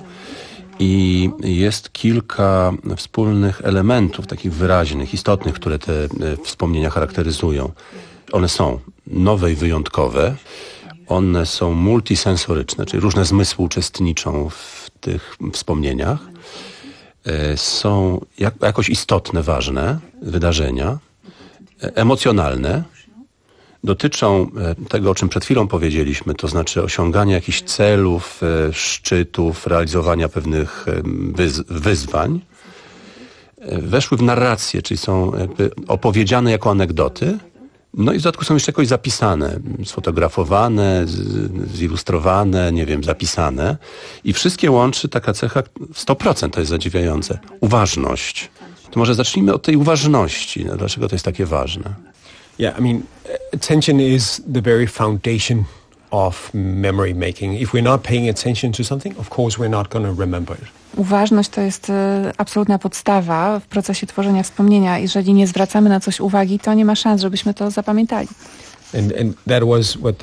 i jest kilka wspólnych elementów, takich wyraźnych, istotnych, które te wspomnienia charakteryzują. One są nowe i wyjątkowe. One są multisensoryczne, czyli różne zmysły uczestniczą w tych wspomnieniach. Są jak, jakoś istotne, ważne wydarzenia, emocjonalne. Dotyczą tego, o czym przed chwilą powiedzieliśmy, to znaczy osiągania jakichś celów, szczytów, realizowania pewnych wyz- wyzwań. Weszły w narrację, czyli są jakby opowiedziane jako anegdoty. No i w dodatku są jeszcze jakoś zapisane, sfotografowane, z- zilustrowane, nie wiem, zapisane. I wszystkie łączy taka cecha, sto procent to jest zadziwiające, uważność. To może zacznijmy od tej uważności. No, dlaczego to jest takie ważne? Yeah, I mean, attention is the very foundation of memory making. If we're not paying attention to something, of course we're not going to remember it. Uważność to jest y, absolutna podstawa w procesie tworzenia wspomnienia. Jeżeli nie zwracamy na coś uwagi, to nie ma szans, żebyśmy to zapamiętali. And and that was what the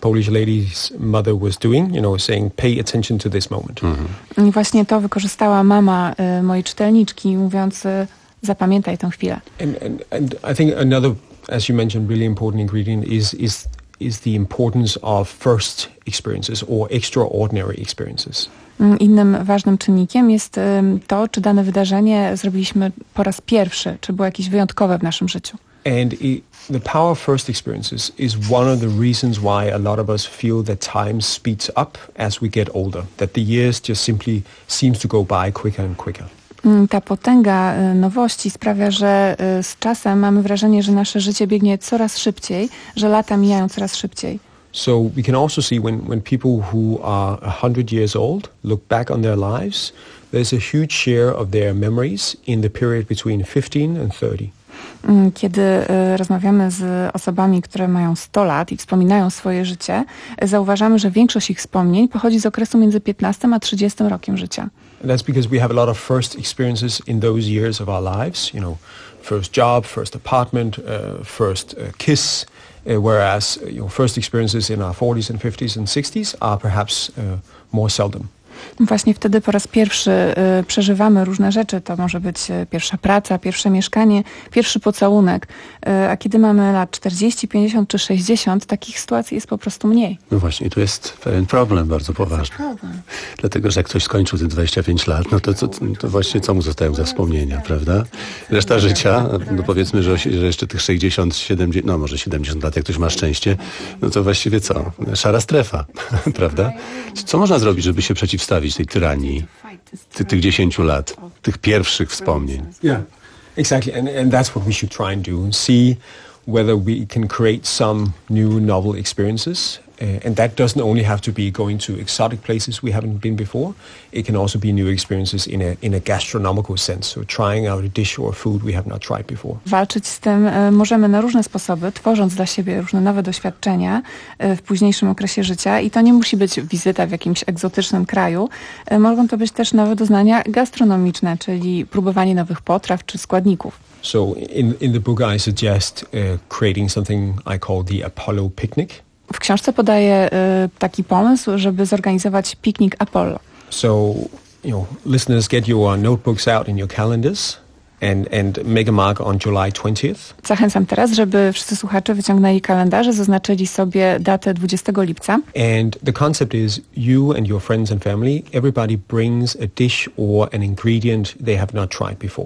Polish lady's mother was doing, you know, saying pay attention to this moment. Mm-hmm. I właśnie to wykorzystała mama y, mojej czytelniczki, mówiąc y, zapamiętaj tę chwilę. And, and, and I think another, as you mentioned, really important ingredient is is is the importance of first experiences or extraordinary experiences. Innym ważnym czynnikiem jest to, czy dane wydarzenie zrobiliśmy po raz pierwszy, czy było jakieś wyjątkowe w naszym życiu. And it, the power of first experiences is one of the reasons why a lot of us feel that time speeds up as we get older, that the years just simply seems to go by quicker and quicker. Ta potęga nowości sprawia, że z czasem mamy wrażenie, że nasze życie biegnie coraz szybciej, że lata mijają coraz szybciej. So we can also see when, when people who are one hundred years old look back on their lives, there's a huge share of their memories in the period between fifteen and thirty. Kiedy rozmawiamy z osobami, które mają sto lat i wspominają swoje życie, zauważamy, że większość ich wspomnień pochodzi z okresu między piętnastym a trzydziestym rokiem życia. And that's because we have a lot of first experiences in those years of our lives, you know, first job, first apartment, uh, first uh, kiss, uh, whereas uh, you know, first experiences in our forties and fifties and sixties are perhaps uh, more seldom. Właśnie wtedy po raz pierwszy y, przeżywamy różne rzeczy. To może być y, pierwsza praca, pierwsze mieszkanie, pierwszy pocałunek. Y, a kiedy mamy lat czterdzieści, pięćdziesiąt czy sześćdziesiąt, takich sytuacji jest po prostu mniej. No właśnie, tu jest pewien problem bardzo poważny. Problem. Dlatego, że jak ktoś skończył te dwadzieścia pięć lat, no to, to, to właśnie co mu zostają za wspomnienia, prawda? Reszta życia, no powiedzmy, że, że jeszcze tych sześćdziesiąt, siedemdziesiąt, no może siedemdziesiąt lat, jak ktoś ma szczęście, no to właściwie co? Szara strefa, prawda? Co można zrobić, żeby się przeciwstawić tej tyranii, ty, tych dziesięciu lat, tych pierwszych wspomnień? Yeah, exactly. And, and that's what we should try and do. See whether we can create some new novel experiences. Uh, and that doesn't only have to be going to exotic places we haven't been before. It can also be new experiences in a, in a gastronomical sense. So trying out a dish or food we have not tried before. Walczyć z tym y, możemy na różne sposoby, tworząc dla siebie różne nowe doświadczenia y, w późniejszym okresie życia. I to nie musi być wizyta w jakimś egzotycznym kraju. Y, mogą to być też nowe doznania gastronomiczne, czyli próbowanie nowych potraw czy składników. So in, in the book I suggest uh, creating something I call the Apollo Picnic. W książce podaję y, taki pomysł, żeby zorganizować piknik Apollo. So, you know, listeners, get your notebooks out in your calendars and, and make a mark on July twentieth. Zachęcam teraz, żeby wszyscy słuchacze wyciągnęli kalendarze, zaznaczyli sobie datę dwudziestego lipca. And the concept is you and your friends and family, everybody brings a dish or an ingredient they have not tried before.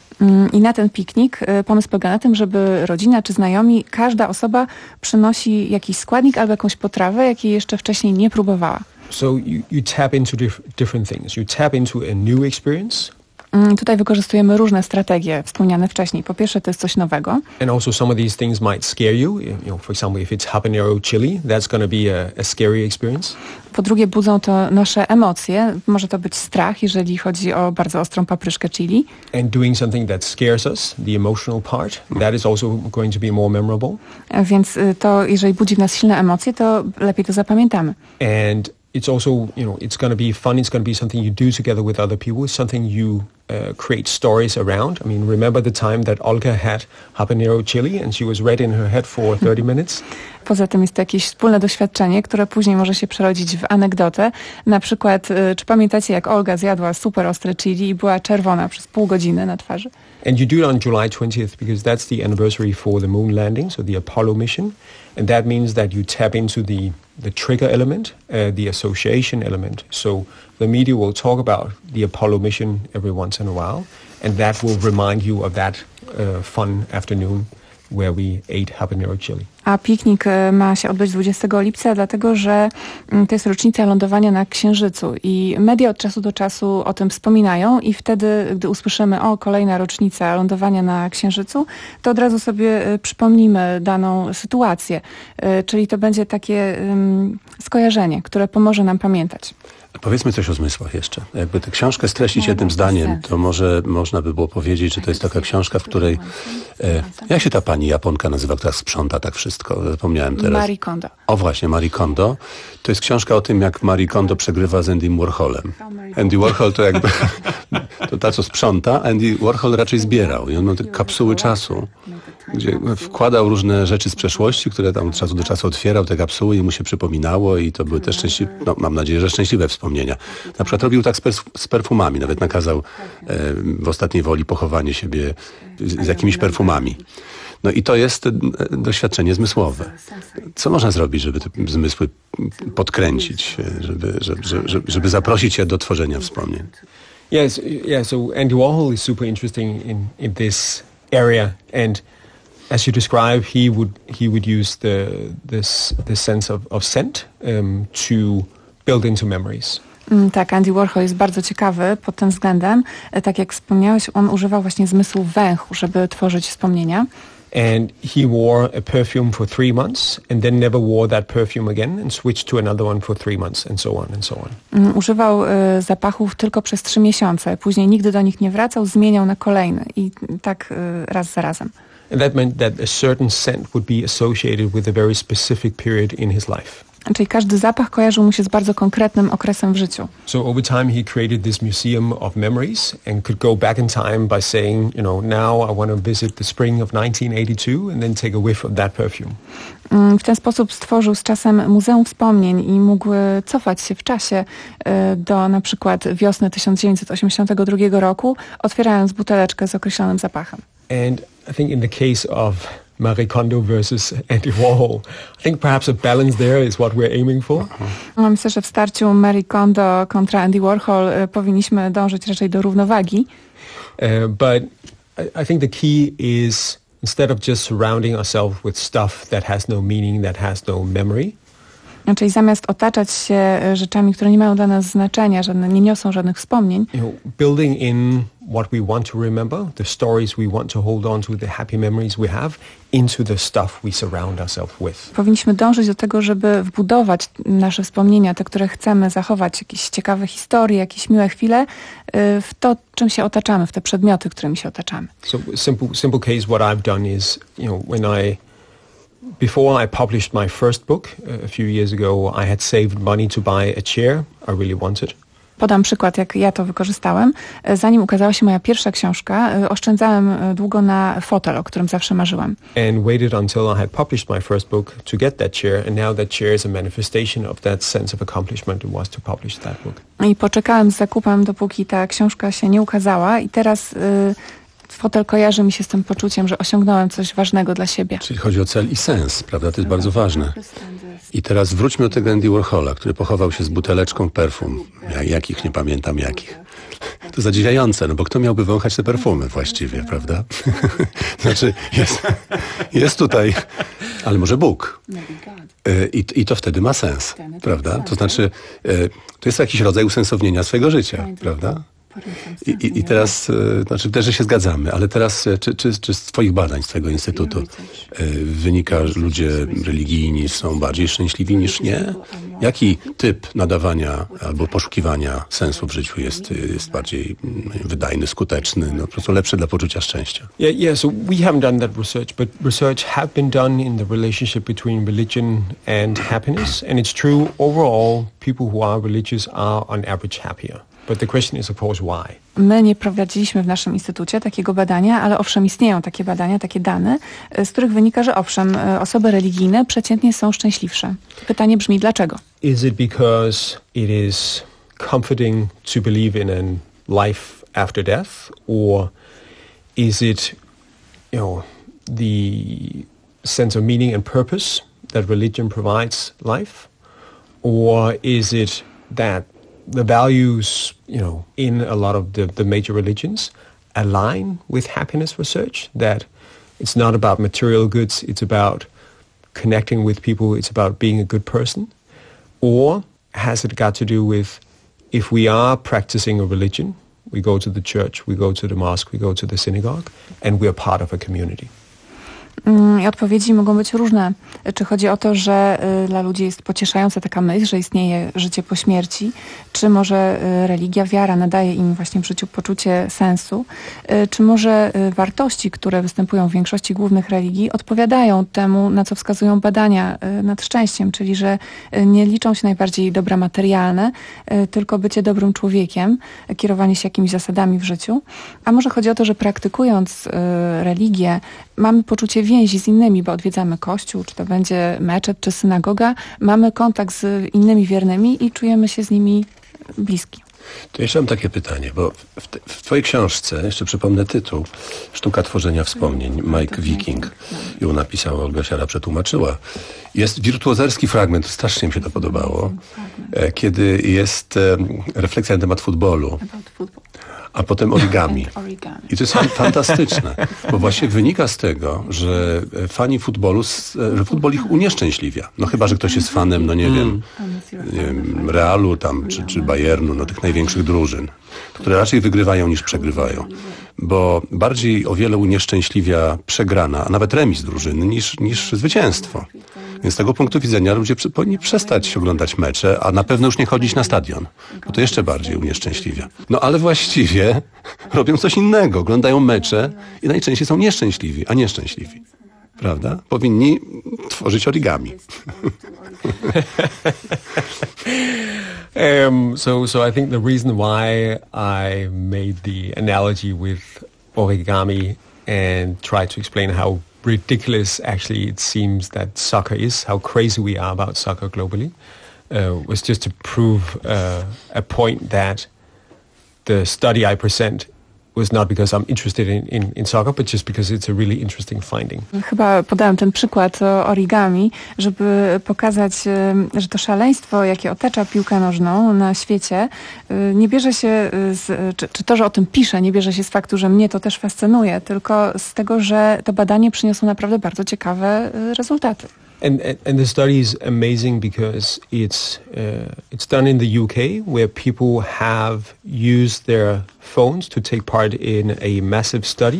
I na ten piknik pomysł polega na tym, żeby rodzina czy znajomi, każda osoba przynosi jakiś składnik albo jakąś potrawę, jakiej jeszcze wcześniej nie próbowała. So you, you tap into dif- different things. You tap into a new experience. Tutaj wykorzystujemy różne strategie wspomniane wcześniej. Po pierwsze, to jest coś nowego. And also some of these things might scare you. You know, for example, if it's habanero chili, that's going to be a, a scary experience. Po drugie, budzą to nasze emocje. Może to być strach, jeżeli chodzi o bardzo ostrą papryszkę chili. And doing something that scares us, the emotional part, that is also going to be more memorable. Więc to, jeżeli budzi w nas silne emocje, to lepiej to zapamiętamy. And it's also, you know, it's going to be fun. It's going to be something you do together with other people. Something you uh, create stories around. I mean, remember the time that Olga had habanero chili and she was red in her head for thirty minutes? Poza tym jest to jakieś wspólne doświadczenie, które później może się przerodzić w anegdotę. Na przykład, czy pamiętacie, jak Olga zjadła super ostre chili i była czerwona przez pół godziny na twarzy? And you do it on July twentieth because that's the anniversary for the moon landing, so the Apollo mission. And that means that you tap into the, the trigger element, uh, the association element. So the media will talk about the Apollo mission every once in a while, and that will remind you of that uh, fun afternoon where we ate habanero chili. A piknik ma się odbyć dwudziestego lipca, dlatego że to jest rocznica lądowania na Księżycu i media od czasu do czasu o tym wspominają i wtedy, gdy usłyszymy o kolejna rocznica lądowania na Księżycu, to od razu sobie przypomnimy daną sytuację, czyli to będzie takie um, skojarzenie, które pomoże nam pamiętać. Powiedzmy coś o zmysłach jeszcze. Jakby tę książkę streścić jednym zdaniem, to może można by było powiedzieć, że to jest taka książka, w której... E, jak się ta pani Japonka nazywa, która sprząta tak wszystko? Zapomniałem teraz. Marie Kondo. O właśnie, Marie Kondo. To jest książka o tym, jak Marie Kondo przegrywa z Andym Warholem. Andy Warhol to jakby... to ta, co sprząta, Andy Warhol raczej zbierał. I on miał te kapsuły czasu. gdzie wkładał różne rzeczy z przeszłości, które tam od czasu do czasu otwierał te kapsuły i mu się przypominało i to były też szczęśliwe, no mam nadzieję, że szczęśliwe wspomnienia. Na przykład robił tak z, perf- z perfumami, nawet nakazał e, w ostatniej woli pochowanie siebie z, z jakimiś perfumami. No i to jest doświadczenie zmysłowe. Co można zrobić, żeby te zmysły podkręcić, żeby, żeby, żeby, żeby zaprosić je do tworzenia wspomnień? Yes, yeah, so Andy Warhol is super interesting in, in this area, and as you describe, he would he would use the this the sense of, of scent um, to build into memories. Mm, tak, Andy Warhol jest bardzo ciekawy pod tym względem. E, Tak jak wspomniałeś, on używał właśnie zmysłu węchu, żeby tworzyć wspomnienia. And he wore a perfume for three months and then never wore that perfume again and switched to another one for three months and so on and so on. Mm, Używał e, zapachów tylko przez trzy miesiące. Później nigdy do nich nie wracał, zmieniał na kolejny i tak e, raz za razem. And that meant that a certain scent would be associated with a very specific period in his life. Czyli każdy zapach kojarzył mu się z bardzo konkretnym okresem w życiu. So over time he created this museum of memories and could go back in time by saying, you know, now I want to visit the spring of nineteen eighty-two and then take a whiff of that perfume. Mm, W ten sposób stworzył z czasem Muzeum Wspomnień i mógł e, cofać się w czasie e, do na przykład wiosny tysiąc dziewięćset osiemdziesiątego drugiego roku, otwierając buteleczkę z określonym zapachem. And I think in the case of Marie Kondo versus Andy Warhol, I think perhaps a balance there is what we're aiming for. No, myślę, że w starciu Marie Kondo kontra Andy Warhol e, powinniśmy dążyć raczej do równowagi. Uh, but I, I think the key is instead of just surrounding ourselves with stuff that has no meaning, that has no memory, Czyli zamiast otaczać się e, rzeczami, które nie mają dla nas znaczenia, żadne, nie niosą żadnych wspomnień, you know, building in what we want to remember, the stories we want to hold on to, the happy memories we have, into the stuff we surround ourselves with. powinniśmy dążyć do tego, żeby wbudować nasze wspomnienia, te, które chcemy zachować, jakieś ciekawe historie, jakieś miłe chwile, e, w to, czym się otaczamy, w te przedmioty, którymi się otaczamy. So simple, simple case, what I've done is, you know, when I Before I published my first book uh, a few years ago, I had saved money to buy a chair I really wanted. Podam przykład, jak ja to wykorzystałem. E, Zanim ukazała się moja pierwsza książka, e, oszczędzałem e, długo na fotel, o którym zawsze marzyłem. And waited until I had published my first book to get that chair, and now that chair is a manifestation of that sense of accomplishment it was to publish that book. I poczekałem z zakupem, dopóki ta książka się nie ukazała i teraz e, fotel kojarzy mi się z tym poczuciem, że osiągnąłem coś ważnego dla siebie. Czyli chodzi o cel i sens, prawda? To jest bardzo ważne. I teraz wróćmy do tego Andy Warhola, który pochował się z buteleczką perfum. Ja, jakich, nie pamiętam jakich. To zadziwiające, no bo kto miałby wąchać te perfumy właściwie, prawda? Znaczy, jest, jest tutaj, ale może Bóg. I, I to wtedy ma sens, prawda? To znaczy, to jest jakiś rodzaj usensownienia swojego życia, prawda? I, i, I teraz, e, znaczy też, że się zgadzamy, ale teraz e, czy, czy, czy z twoich badań, z twojego instytutu e, wynika, że ludzie religijni są bardziej szczęśliwi niż nie? Jaki typ nadawania albo poszukiwania sensu w życiu jest, jest bardziej mm, wydajny, skuteczny, no po prostu lepszy dla poczucia szczęścia? Yeah, yeah. So we haven't done that research, but research have been done in the relationship between religion and happiness, and it's true overall. People who are religious are on average happier. But the question is, of course, why? My nie prowadziliśmy w naszym instytucie takiego badania, ale owszem istnieją takie badania, takie dane, z których wynika, że owszem, osoby religijne przeciętnie są szczęśliwsze. Pytanie brzmi, dlaczego? Is it because it is comforting to believe in a life after death, or is it, you know, the sense of meaning and purpose that religion provides life, or is it that the values, you know, in a lot of the, the major religions align with happiness research, that it's not about material goods, it's about connecting with people, it's about being a good person? Or has it got to do with, if we are practicing a religion, we go to the church, we go to the mosque, we go to the synagogue, and we are part of a community? I odpowiedzi mogą być różne. Czy chodzi o to, że y, dla ludzi jest pocieszająca taka myśl, że istnieje życie po śmierci, czy może y, religia, wiara nadaje im właśnie w życiu poczucie sensu, y, czy może y, wartości, które występują w większości głównych religii, odpowiadają temu, na co wskazują badania y, nad szczęściem, czyli że y, nie liczą się najbardziej dobra materialne, y, tylko bycie dobrym człowiekiem, y, kierowanie się jakimiś zasadami w życiu. A może chodzi o to, że praktykując y, religię, mamy poczucie więzi z innymi, bo odwiedzamy kościół, czy to będzie meczet, czy synagoga, mamy kontakt z innymi wiernymi i czujemy się z nimi bliski. To jeszcze mam takie pytanie, bo w, te, w twojej książce, jeszcze przypomnę tytuł, Sztuka tworzenia wspomnień, Mike Wiking, ją napisała, Olga Siara przetłumaczyła. Jest wirtuozerski fragment, strasznie mi się to podobało, kiedy jest refleksja na temat futbolu, a potem origami. I to jest fantastyczne, bo właśnie wynika z tego, że fani futbolu, że futbol ich unieszczęśliwia. No chyba, że ktoś jest fanem, no nie wiem, nie wiem Realu tam, czy, czy Bayernu, no tych największych drużyn, które raczej wygrywają niż przegrywają. Bo bardziej o wiele unieszczęśliwia przegrana, a nawet remis drużyny, niż, niż zwycięstwo. Więc z tego punktu widzenia ludzie powinni przestać oglądać mecze, a na pewno już nie chodzić na stadion, bo to jeszcze bardziej unieszczęśliwia. No ale właściwie robią coś innego, oglądają mecze i najczęściej są nieszczęśliwi, a nieszczęśliwi. Prawda? Powinni tworzyć origami. um, so, so I think the reason why I made the analogy with origami and try to explain how ridiculous actually it seems that soccer is, how crazy we are about soccer globally, uh, was just to prove uh, a point that the study I present was not because I'm interested in, in, in soccer, but just because it's a really interesting finding. Chyba podałem ten przykład o origami, żeby pokazać, że to szaleństwo, jakie otacza piłkę nożną na świecie, nie bierze się z, czy, czy to, że o tym piszę, nie bierze się z faktu, że mnie to też fascynuje, tylko z tego, że to badanie przyniosło naprawdę bardzo ciekawe rezultaty. And, and and the study is amazing because it's uh, it's done in the U K, where people have used their phones to take part in a massive study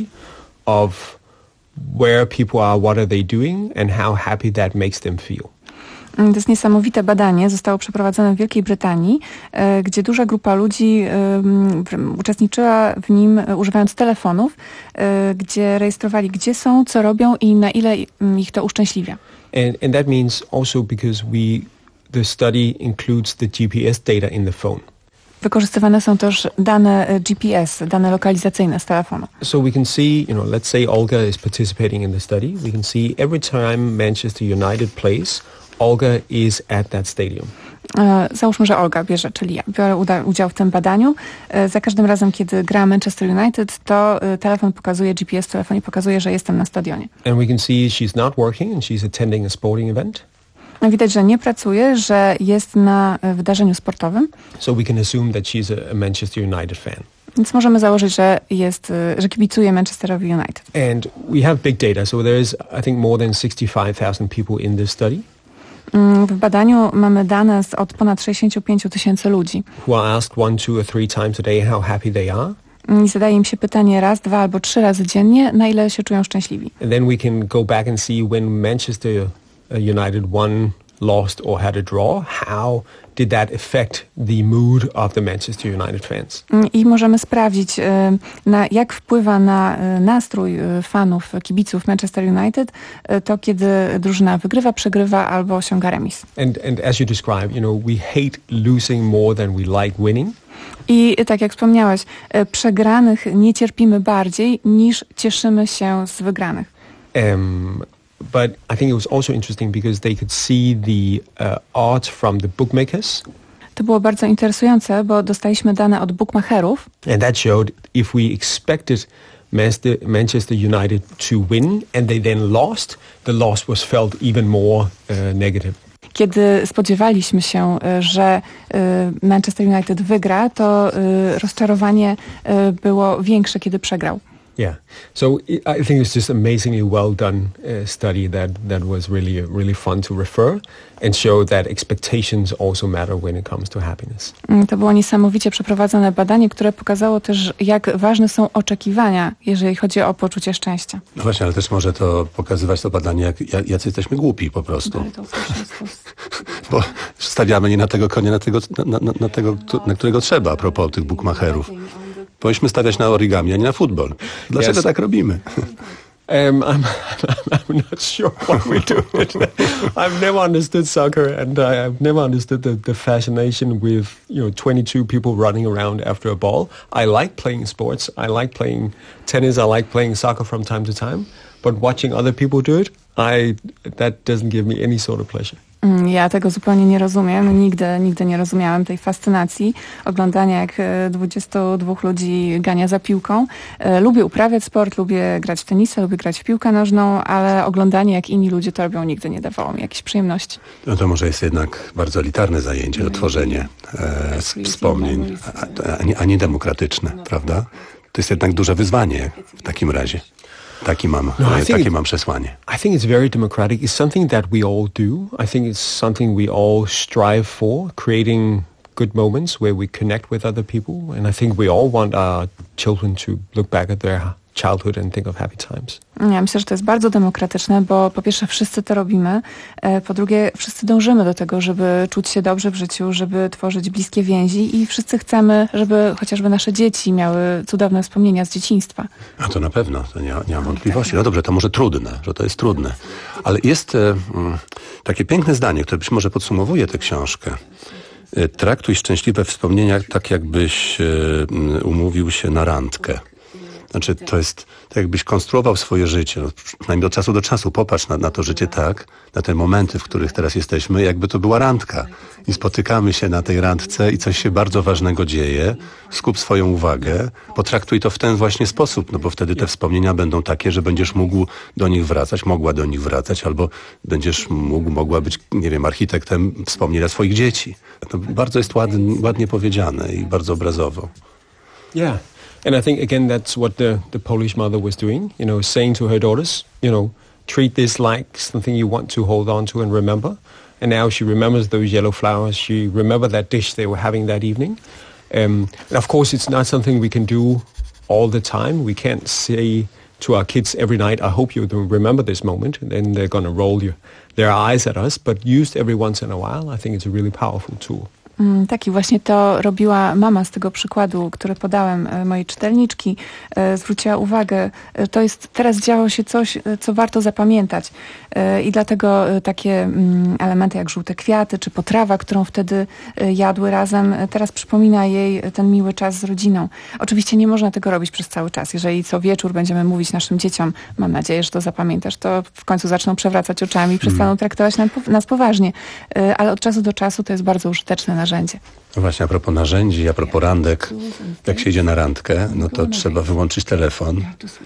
of where people are, what are they doing, and how happy that makes them feel. To jest niesamowite badanie. Zostało przeprowadzone w Wielkiej Brytanii, gdzie duża grupa ludzi uczestniczyła w nim używając telefonów, gdzie rejestrowali, gdzie są, co robią i na ile ich to uszczęśliwia. And, and that means also because we, the study includes the G P S data in the phone. Wykorzystywane są też dane G P S, dane lokalizacyjne z telefonu. So we can see, you know, let's say Olga is participating in the study. We can see every time Manchester United plays, Olga is at that stadium. Załóżmy, że Olga bierze, czyli ja, biorę udział w tym badaniu. Za każdym razem, kiedy gra Manchester United, to telefon pokazuje, G P S w telefonie pokazuje, że jestem na stadionie. And we can see she's not working and she's attending a sporting event. Widać, że nie pracuje, że jest na wydarzeniu sportowym. So we can assume that she's a Manchester United fan. Więc możemy założyć, że jest, że kibicuje Manchesterowi United. And we have big data, so there is, I think, more than sixty-five thousand people in this study. W badaniu mamy dane od ponad sześćdziesiąt pięć tysięcy ludzi. Who are asked one, two or three times a day how happy they are. I zadaje im się pytanie raz, dwa albo trzy razy dziennie, na ile się czują szczęśliwi. And then we can go back and see when Manchester United won, lost or had a draw, how did that affect the mood of the Manchester United fans? I możemy sprawdzić, na, jak wpływa na nastrój fanów, kibiców Manchester United to, kiedy drużyna wygrywa, przegrywa albo osiąga remis. And, and as you described, you know, we hate losing more than we like winning. I tak jak wspomniałeś, przegranych nie cierpimy bardziej niż cieszymy się z wygranych. Um, But I think it was also interesting because they could see the uh, odds from the bookmakers. To było bardzo interesujące, bo dostaliśmy dane od bookmacherów. And that showed if we expected Manchester, Manchester United to win and they then lost, the loss was felt even more uh, negative. Kiedy spodziewaliśmy się, że Manchester United wygra, to rozczarowanie było większe, kiedy przegrał. Yeah, so I think it's just amazingly well done uh, study that that was really really fun to refer and show that expectations also matter when it comes to happiness. To było niesamowicie przeprowadzone badanie, które pokazało też, jak ważne są oczekiwania, jeżeli chodzi o poczucie szczęścia. No właśnie, ale też może to pokazywać to badanie, jak, jacy jesteśmy głupi po prostu. Bo stawiamy nie na tego konia, na tego, na, na, na tego, na którego trzeba, a propos tych bookmacherów. Powinniśmy stawiać na origami, a nie na futbol. Dlaczego yes. tak robimy? Um, I'm, I'm not sure why we do it. I've never understood soccer, and I've never understood the, the fascination with, you know, twenty-two people running around after a ball. I like playing sports. I like playing tennis. I like playing soccer from time to time. But watching other people do it, I that doesn't give me any sort of pleasure. Ja tego zupełnie nie rozumiem. Nigdy, nigdy nie rozumiałem tej fascynacji oglądania, jak dwudziestu dwóch ludzi gania za piłką. Lubię uprawiać sport, lubię grać w tenisa, lubię grać w piłkę nożną, ale oglądanie, jak inni ludzie to robią, nigdy nie dawało mi jakiejś przyjemności. No to może jest jednak bardzo elitarne zajęcie, to tworzenie e, wspomnień, a, a, nie, a nie demokratyczne, prawda? To jest jednak duże wyzwanie w takim razie. Taki mam, no, takie mam przesłanie. I think it's very democratic. It's something that we all do. I think it's something we all strive for, creating good moments where we connect with other people. And I think we all want our children to look back at their childhood and think of happy times. Ja myślę, że to jest bardzo demokratyczne, bo po pierwsze wszyscy to robimy, po drugie wszyscy dążymy do tego, żeby czuć się dobrze w życiu, żeby tworzyć bliskie więzi i wszyscy chcemy, żeby chociażby nasze dzieci miały cudowne wspomnienia z dzieciństwa. A to na pewno, to nie, nie mam wątpliwości. No dobrze, to może trudne, że to jest trudne. Ale jest e, takie piękne zdanie, które być może podsumowuje tę książkę. E, traktuj szczęśliwe wspomnienia tak, jakbyś e, umówił się na randkę. Znaczy, to jest tak, jakbyś konstruował swoje życie, no, przynajmniej od czasu do czasu popatrz na, na to życie tak, na te momenty, w których teraz jesteśmy, jakby to była randka. I spotykamy się na tej randce i coś się bardzo ważnego dzieje. Skup swoją uwagę, potraktuj to w ten właśnie sposób, no bo wtedy te wspomnienia będą takie, że będziesz mógł do nich wracać, mogła do nich wracać, albo będziesz mógł, mogła być, nie wiem, architektem wspomnienia swoich dzieci. To bardzo jest ładnie, ładnie powiedziane i bardzo obrazowo. Yeah. And I think, again, that's what the, the Polish mother was doing, you know, saying to her daughters, you know, treat this like something you want to hold on to and remember. And now she remembers those yellow flowers. She remembers that dish they were having that evening. Um, and of course, it's not something we can do all the time. We can't say to our kids every night, I hope you remember this moment. And then they're going to roll your, their eyes at us. But used every once in a while, I think it's a really powerful tool. Tak, i właśnie to robiła mama z tego przykładu, który podałem mojej czytelniczki. Zwróciła uwagę, to jest, teraz działo się coś, co warto zapamiętać. I dlatego takie elementy jak żółte kwiaty, czy potrawa, którą wtedy jadły razem, teraz przypomina jej ten miły czas z rodziną. Oczywiście nie można tego robić przez cały czas. Jeżeli co wieczór będziemy mówić naszym dzieciom, mam nadzieję, że to zapamiętasz, to w końcu zaczną przewracać oczami i przestaną traktować nas poważnie. Ale od czasu do czasu to jest bardzo użyteczne narzędzie. No właśnie, a propos narzędzi, a propos randek, jak się idzie na randkę, no to trzeba wyłączyć telefon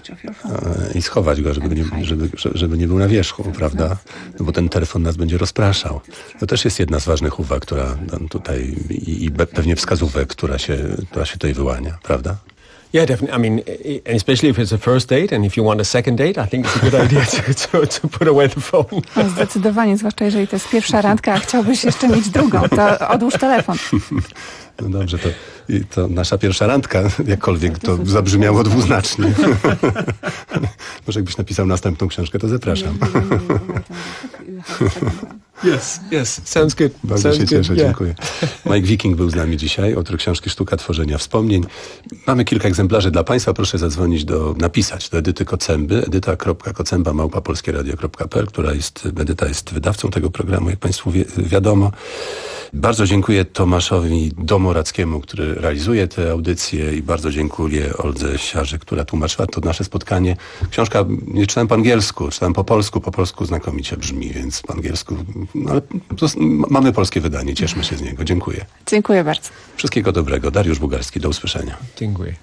i schować go, żeby nie, żeby, żeby nie był na wierzchu, prawda? No bo ten telefon nas będzie rozpraszał. To też jest jedna z ważnych uwag, która tutaj i, i pewnie wskazówek, która się, która się tutaj wyłania, prawda? Yeah, definitely. I mean, especially if it's a first date and if you want a second date, I think it's a good idea to, to, to put away the phone. No, zdecydowanie, zwłaszcza jeżeli to jest pierwsza randka, a chciałbyś jeszcze mieć drugą, to odłóż telefon. No dobrze, to, to nasza pierwsza randka, jakkolwiek to zabrzmiało dwuznacznie. Może jakbyś napisał następną książkę, to zapraszam. Yes, yes, sounds good. Bardzo sounds się cieszę, good. dziękuję. Mike Wiking był z nami dzisiaj, autor książki Sztuka Tworzenia Wspomnień. Mamy kilka egzemplarzy dla Państwa, proszę zadzwonić do, napisać do Edyty Kocęby, edyta kropka kocęba małpa polskie radio kropka p l, która jest, Edyta jest wydawcą tego programu, jak Państwu wie, wiadomo. Bardzo dziękuję Tomaszowi Domorackiemu, który realizuje tę audycję i bardzo dziękuję Oldze Siarzy, która tłumaczyła to nasze spotkanie. Książka nie czytałem po angielsku, czytałem po polsku, po polsku znakomicie brzmi, więc po angielsku, no ale mamy polskie wydanie, cieszmy się z niego. Dziękuję. Dziękuję bardzo. Wszystkiego dobrego. Dariusz Bugarski, do usłyszenia. Dziękuję.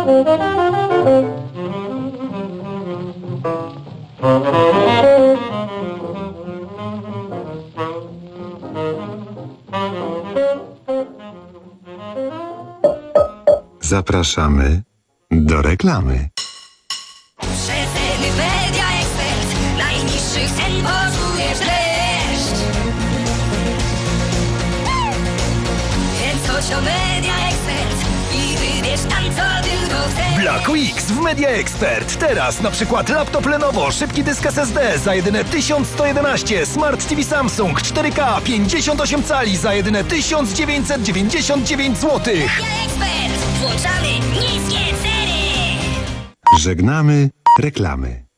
Zapraszamy do reklamy. Przeceny Media Expert. Najniższych cen poczujesz dreszcz. Więc chodź do Media Expert i wybierz tam, co tylko chcesz. Black Weeks w Media Expert. Teraz na przykład laptop Lenovo, szybki dysk S S D za jedyne tysiąc sto jedenaście, Smart T V Samsung cztery K pięćdziesiąt osiem cali za jedyne tysiąc dziewięćset dziewięćdziesiąt dziewięć złotych. Media Expert. Włączamy niskie ceny. Żegnamy reklamy.